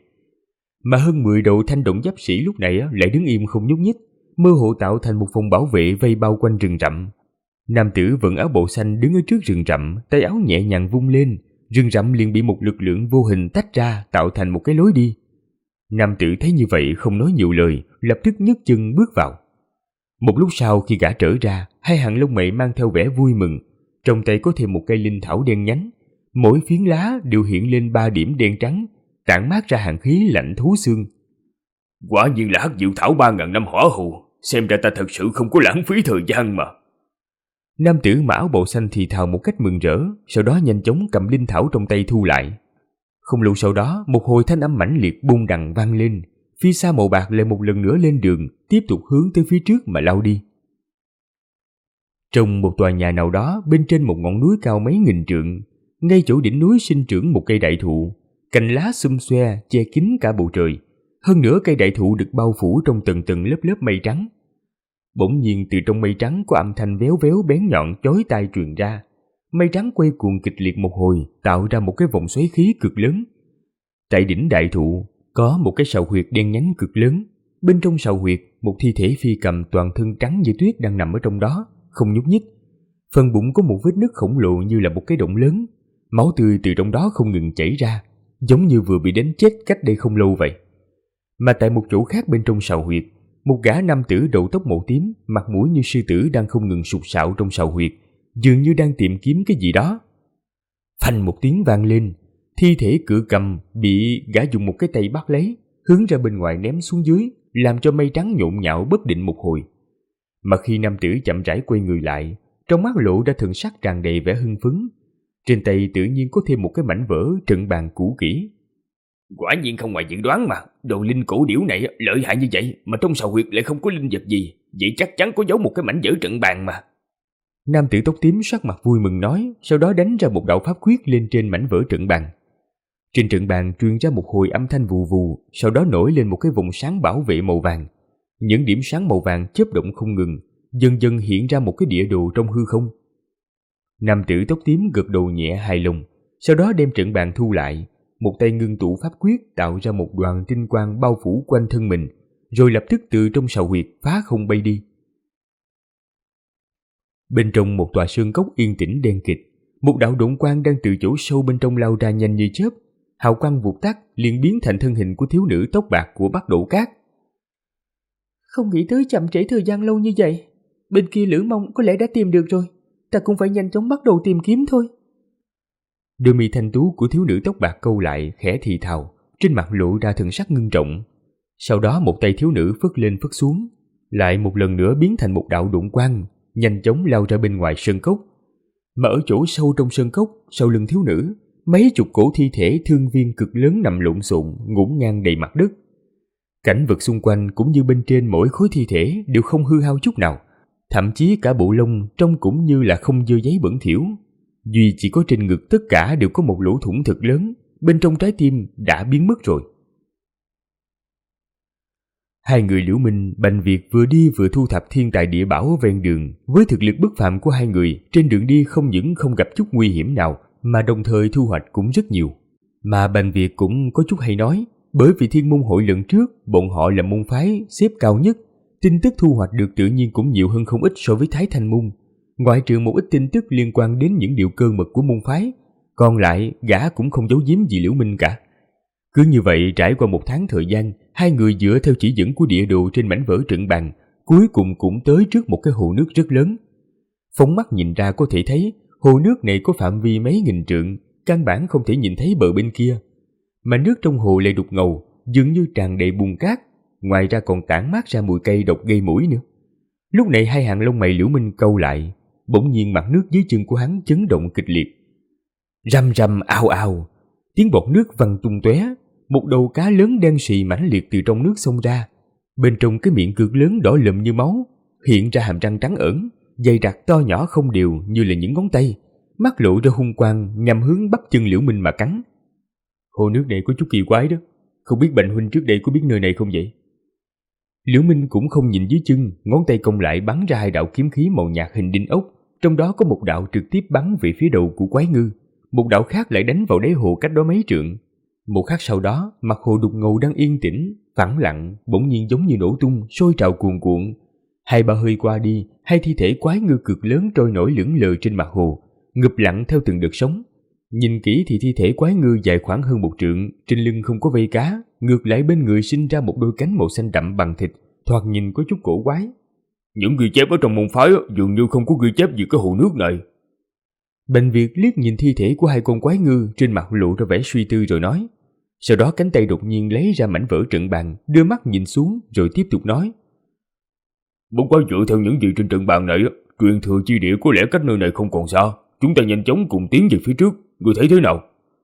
Mà hơn 10 đầu thanh đồng giáp sĩ lúc này lại đứng im không nhúc nhích, mơ hồ tạo thành một vòng bảo vệ vây bao quanh rừng rậm. Nam tử vận áo bào xanh đứng ở trước rừng rậm, tay áo nhẹ nhàng vung lên, rừng rậm liền bị một lực lượng vô hình tách ra tạo thành một cái lối đi. Nam tử thấy như vậy không nói nhiều lời, lập tức nhấc chân bước vào. Một lúc sau khi gã trở ra, hai hàng lông mày mang theo vẻ vui mừng, trong tay có thêm một cây linh thảo đen nhánh, mỗi phiến lá đều hiện lên 3 điểm đen trắng, tản mát ra hàn khí lạnh thấu xương. Quả nhiên là hắc diệu thảo 3000 năm hỏa hù, xem ra ta thật sự không có lãng phí thời gian mà. Nam tử mặc áo bào xanh thì thào một cách mừng rỡ, sau đó nhanh chóng cầm linh thảo trong tay thu lại. Không lâu sau đó, một hồi thanh âm mãnh liệt bung đằng vang lên. Phía xa màu bạc lại một lần nữa lên đường, tiếp tục hướng tới phía trước mà lao đi. Trong một tòa nhà nào đó, bên trên một ngọn núi cao mấy nghìn trượng, ngay chỗ đỉnh núi sinh trưởng một cây đại thụ, cành lá xum xoe che kín cả bầu trời. Hơn nữa cây đại thụ được bao phủ trong tầng tầng lớp lớp mây trắng. Bỗng nhiên từ trong mây trắng có âm thanh véo véo bén nhọn chói tai truyền ra. Mây trắng quay cuồng kịch liệt một hồi, tạo ra một cái vòng xoáy khí cực lớn. Tại đỉnh đại thụ có một cái sào huyệt đen nhánh cực lớn. Bên trong sào huyệt, một thi thể phi cầm toàn thân trắng như tuyết đang nằm ở trong đó, không nhúc nhích. Phần bụng có một vết nứt khổng lồ như là một cái động lớn. Máu tươi từ trong đó không ngừng chảy ra, giống như vừa bị đánh chết cách đây không lâu vậy. Mà tại một chỗ khác bên trong sào huyệt, một gã nam tử đầu tóc màu tím, mặt mũi như sư tử đang không ngừng sục sạo trong sào huyệt, dường như đang tìm kiếm cái gì đó. Phanh một tiếng vang lên, thi thể cự cầm bị gã dùng một cái tay bắt lấy, hướng ra bên ngoài ném xuống dưới, làm cho mây trắng nhộn nhạo bất định một hồi. Mà khi nam tử chậm rãi quay người lại, trong mắt lộ ra thần sắc tràn đầy vẻ hưng phấn. Trên tay tự nhiên có thêm một cái mảnh vỡ trận bàn cũ kỹ. Quả nhiên không ngoài dự đoán mà, đồ linh cổ điểu này lợi hại như vậy mà trong sào huyệt lại không có linh vật gì, vậy chắc chắn có giấu một cái mảnh vỡ trận bàn mà. Nam tử tóc tím sắc mặt vui mừng nói, sau đó đánh ra một đạo pháp quyết lên trên mảnh vỡ trận bàn. Trên trận bàn truyền ra một hồi âm thanh vù vù, sau đó nổi lên một cái vòng sáng bảo vệ màu vàng. Những điểm sáng màu vàng chớp động không ngừng, dần dần hiện ra một cái địa đồ trong hư không. Nam tử tóc tím gật đầu nhẹ hài lòng, sau đó đem trận bàn thu lại, một tay ngưng tụ pháp quyết tạo ra một đoàn tinh quang bao phủ quanh thân mình, rồi lập tức từ trong sào huyệt phá không bay đi. Bên trong một tòa sơn cốc yên tĩnh đen kịt, một đạo độn quang đang từ chỗ sâu bên trong lao ra nhanh như chớp, hào quang vụt tắt liền biến thành thân hình của thiếu nữ tóc bạc của Bắc Đỗ Cát. Không nghĩ tới chậm trễ thời gian lâu như vậy, bên kia Lữ Mông có lẽ đã tìm được rồi, ta cũng phải nhanh chóng bắt đầu tìm kiếm thôi. Đôi mi thanh tú của thiếu nữ tóc bạc câu lại khẽ thì thào, trên mặt lộ ra thần sắc ngưng trọng. Sau đó một tay thiếu nữ phất lên phất xuống, lại một lần nữa biến thành một đạo độn quang, nhanh chóng lao ra bên ngoài sơn cốc. Mà ở chỗ sâu trong sơn cốc, sau lưng thiếu nữ, mấy chục cổ thi thể thương viên cực lớn nằm lộn xộn, ngổn ngang đầy mặt đất. Cảnh vật xung quanh cũng như bên trên mỗi khối thi thể đều không hư hao chút nào, thậm chí cả bộ lông trông cũng như là không dơ giấy bẩn thỉu. Duy chỉ có trên ngực tất cả đều có một lỗ thủng thật lớn, bên trong trái tim đã biến mất rồi. Hai người Liễu Minh, Bành Việt vừa đi vừa thu thập thiên tài địa bảo ven đường. Với thực lực bất phàm của hai người, trên đường đi không những không gặp chút nguy hiểm nào, mà đồng thời thu hoạch cũng rất nhiều. Mà Bành Việt cũng có chút hay nói, bởi vì Thiên Môn Hội lần trước, bọn họ là môn phái xếp cao nhất, tin tức thu hoạch được tự nhiên cũng nhiều hơn không ít so với Thái Thanh Môn. Ngoại trừ một ít tin tức liên quan đến những điều cơ mật của môn phái, còn lại gã cũng không giấu giếm gì Liễu Minh cả. Cứ như vậy trải qua một tháng thời gian, hai người dựa theo chỉ dẫn của địa đồ trên mảnh vỡ trận bàn, cuối cùng cũng tới trước một cái hồ nước rất lớn. Phóng mắt nhìn ra có thể thấy, hồ nước này có phạm vi mấy nghìn trượng, căn bản không thể nhìn thấy bờ bên kia. Mà nước trong hồ lại đục ngầu, dường như tràn đầy bùn cát, ngoài ra còn tản mát ra mùi cây độc gây mũi nữa. Lúc này hai hàng lông mày Liễu Minh cau lại, bỗng nhiên mặt nước dưới chân của hắn chấn động kịch liệt. Rầm rầm ào ào, tiếng bọt nước văng tung tóe, một đầu cá lớn đen sì mãnh liệt từ trong nước xông ra. Bên trong cái miệng cực lớn đỏ lùm như máu, hiện ra hàm răng trắng ẩn, dày đặc to nhỏ không đều như là những ngón tay, mắt lộ ra hung quang nhằm hướng bắp chân Liễu Minh mà cắn. Hồ nước này có chút kỳ quái đó, không biết Bành huynh trước đây có biết nơi này không vậy? Liễu Minh cũng không nhìn dưới chân, ngón tay cong lại bắn ra hai đạo kiếm khí màu nhạt hình đinh ốc, trong đó có một đạo trực tiếp bắn về phía đầu của quái ngư, một đạo khác lại đánh vào đáy hồ cách đó mấy trượng. Một khắc sau đó, mặt hồ đục ngầu đang yên tĩnh, phẳng lặng, bỗng nhiên giống như nổ tung, sôi trào cuồn cuộn. Hai ba hơi qua đi, hai thi thể quái ngư cực lớn trôi nổi lững lờ trên mặt hồ, ngụp lặng theo từng đợt sóng. Nhìn kỹ thì thi thể quái ngư dài khoảng hơn 1 trượng, trên lưng không có vây cá, ngược lại bên người sinh ra một đôi cánh màu xanh đậm bằng thịt, thoạt nhìn có chút cổ quái. Những ghi chép ở trong môn phái dường như không có ghi chép gì cái hồ nước này. Bành Việt liếc nhìn thi thể của hai con quái ngư, trên mặt lộ ra vẻ suy tư rồi nói. Sau đó cánh tay đột nhiên lấy ra mảnh vỡ trận bàn, đưa mắt nhìn xuống rồi tiếp tục nói. Bốn quái dựa theo những gì trên trận bàn này, truyền thừa chi địa có lẽ cách nơi này không còn xa. Chúng ta nhanh chóng cùng tiến về phía trước. Ngươi thấy thế nào?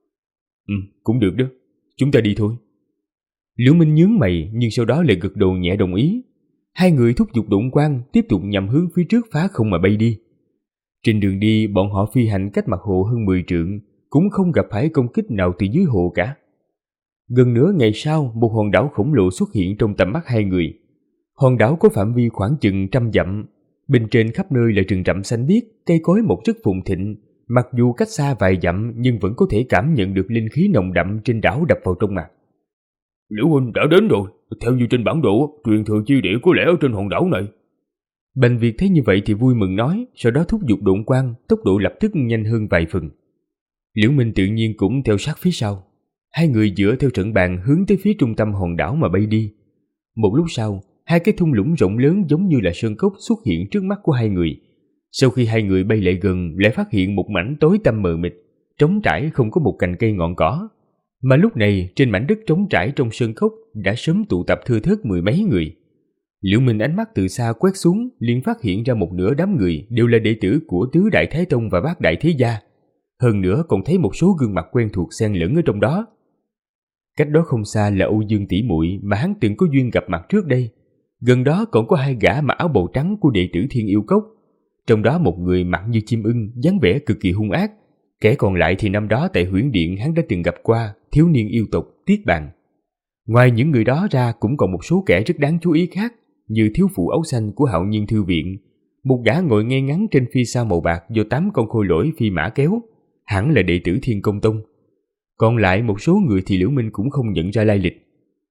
Cũng được đó. Chúng ta đi thôi. Liễu Minh nhướng mày nhưng sau đó lại gật đầu nhẹ đồng ý. Hai người thúc giục độn quang tiếp tục nhằm hướng phía trước phá không mà bay đi. Trên đường đi, bọn họ phi hành cách mặt hồ hơn 10 trượng, cũng không gặp phải công kích nào từ dưới hồ cả. Gần nửa ngày sau, một hòn đảo khổng lồ xuất hiện trong tầm mắt hai người. Hòn đảo có phạm vi khoảng chừng 100 dặm, bên trên khắp nơi là rừng rậm xanh biếc, cây cối mọc rất phồn thịnh. Mặc dù cách xa vài dặm nhưng vẫn có thể cảm nhận được linh khí nồng đậm trên đảo đập vào trong mặt. Liễu huynh đã đến rồi, theo như trên bản đồ, truyền thừa chi địa có lẽ ở trên hòn đảo này. Bành Việt thấy như vậy thì vui mừng nói, sau đó thúc giục độn quang, tốc độ lập tức nhanh hơn vài phần. Liễu Minh tự nhiên cũng theo sát phía sau. Hai người dựa theo trận bàn hướng tới phía trung tâm hòn đảo mà bay đi. Một lúc sau, hai cái thung lũng rộng lớn giống như là sơn cốc xuất hiện trước mắt của hai người. Sau khi hai người bay lại gần, lại phát hiện một mảnh tối tăm mờ mịt, trống trải không có một cành cây ngọn cỏ. Mà lúc này, trên mảnh đất trống trải trong sơn cốc đã sớm tụ tập thưa thớt 10 mấy người. Liễu Minh ánh mắt từ xa quét xuống, liền phát hiện ra một nửa đám người đều là đệ tử của Tứ Đại Thái Tông và Bát Đại Thế Gia. Hơn nữa còn thấy một số gương mặt quen thuộc xen lẫn ở trong đó. Cách đó không xa là Âu Dương tỷ muội mà hắn từng có duyên gặp mặt trước đây. Gần đó còn có hai gã mặc áo bào trắng của đệ tử Thiên Yêu Cốc. Trong đó một người mặt như chim ưng, dáng vẻ cực kỳ hung ác. Kẻ còn lại thì năm đó tại Huyễn Điện hắn đã từng gặp qua thiếu niên yêu tộc Tiết Bàn. Ngoài những người đó ra cũng còn một số kẻ rất đáng chú ý khác, như thiếu phụ áo xanh của Hạo Nhiên Thư Viện, một gã ngồi ngay ngắn trên phi sao màu bạc do 8 con khôi lỗi phi mã kéo, hẳn là đệ tử Thiên Công Tông. Còn lại một số người thì Liễu Minh cũng không nhận ra lai lịch.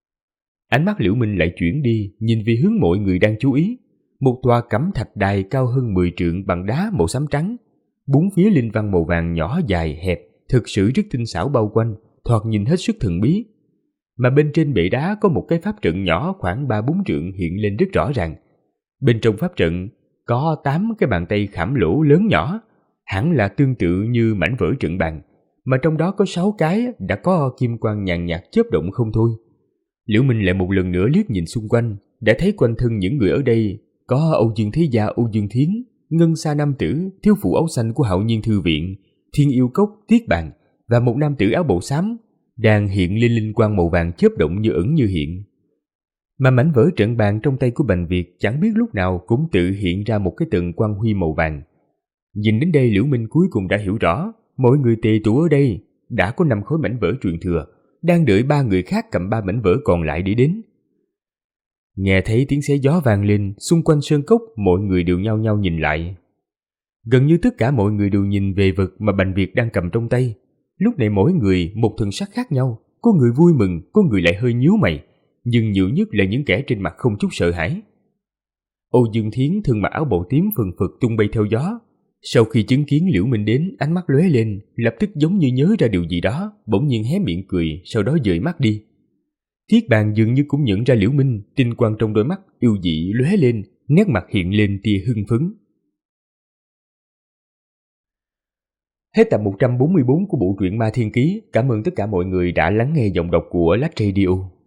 Ánh mắt Liễu Minh lại chuyển đi, nhìn về hướng mọi người đang chú ý. Một tòa cẩm thạch đài cao hơn 10 trượng bằng đá màu xám trắng, bốn phía linh văn màu vàng nhỏ dài hẹp, thực sự rất tinh xảo bao quanh, thoạt nhìn hết sức thần bí. Mà bên trên bệ đá có một cái pháp trận nhỏ khoảng 3-4 trượng hiện lên rất rõ ràng. Bên trong pháp trận có 8 cái bàn tay khảm lỗ lớn nhỏ, hẳn là tương tự như mảnh vỡ trận bàn, mà trong đó có 6 cái đã có kim quang nhàn nhạt chớp động không thôi. Liễu Minh lại một lần nữa liếc nhìn xung quanh, đã thấy quanh thân những người ở đây có Âu Dương Thế Gia Âu Dương Thiến, Ngân Sa Nam Tử, thiếu phụ áo xanh của Hạo Nhiên Thư Viện, Thiên Yêu Cốc Tiết Bàn và một nam tử áo bào xám đang hiện lên linh quang màu vàng chớp động như ẩn như hiện. Mà mảnh vỡ trận bàn trong tay của Bành Việt chẳng biết lúc nào cũng tự hiện ra một cái tầng quang huy màu vàng. Nhìn đến đây Liễu Minh cuối cùng đã hiểu rõ, mỗi người tề tụ ở đây đã có 5 khối mảnh vỡ truyền thừa, đang đợi 3 người khác cầm 3 mảnh vỡ còn lại để đến. Nghe thấy tiếng xé gió vang lên, xung quanh sơn cốc mọi người đều nhao nhao nhìn lại. Gần như tất cả mọi người đều nhìn về vật mà Bành Việt đang cầm trong tay. Lúc này mỗi người một thần sắc khác nhau, có người vui mừng, có người lại hơi nhíu mày, nhưng nhiều nhất là những kẻ trên mặt không chút sợ hãi. Âu Dương Thiến thân mặc áo bào tím phần phật tung bay theo gió. Sau khi chứng kiến Liễu Minh đến, ánh mắt lóe lên, lập tức giống như nhớ ra điều gì đó, bỗng nhiên hé miệng cười, sau đó dời mắt đi. Thiết Bàn dường như cũng nhận ra Liễu Minh, tinh quang trong đôi mắt yêu dị lóe lên, nét mặt hiện lên tia hưng phấn. Hết tập 144 của bộ truyện Ma Thiên Ký. Cảm ơn tất cả mọi người đã lắng nghe giọng đọc của Lách Radio.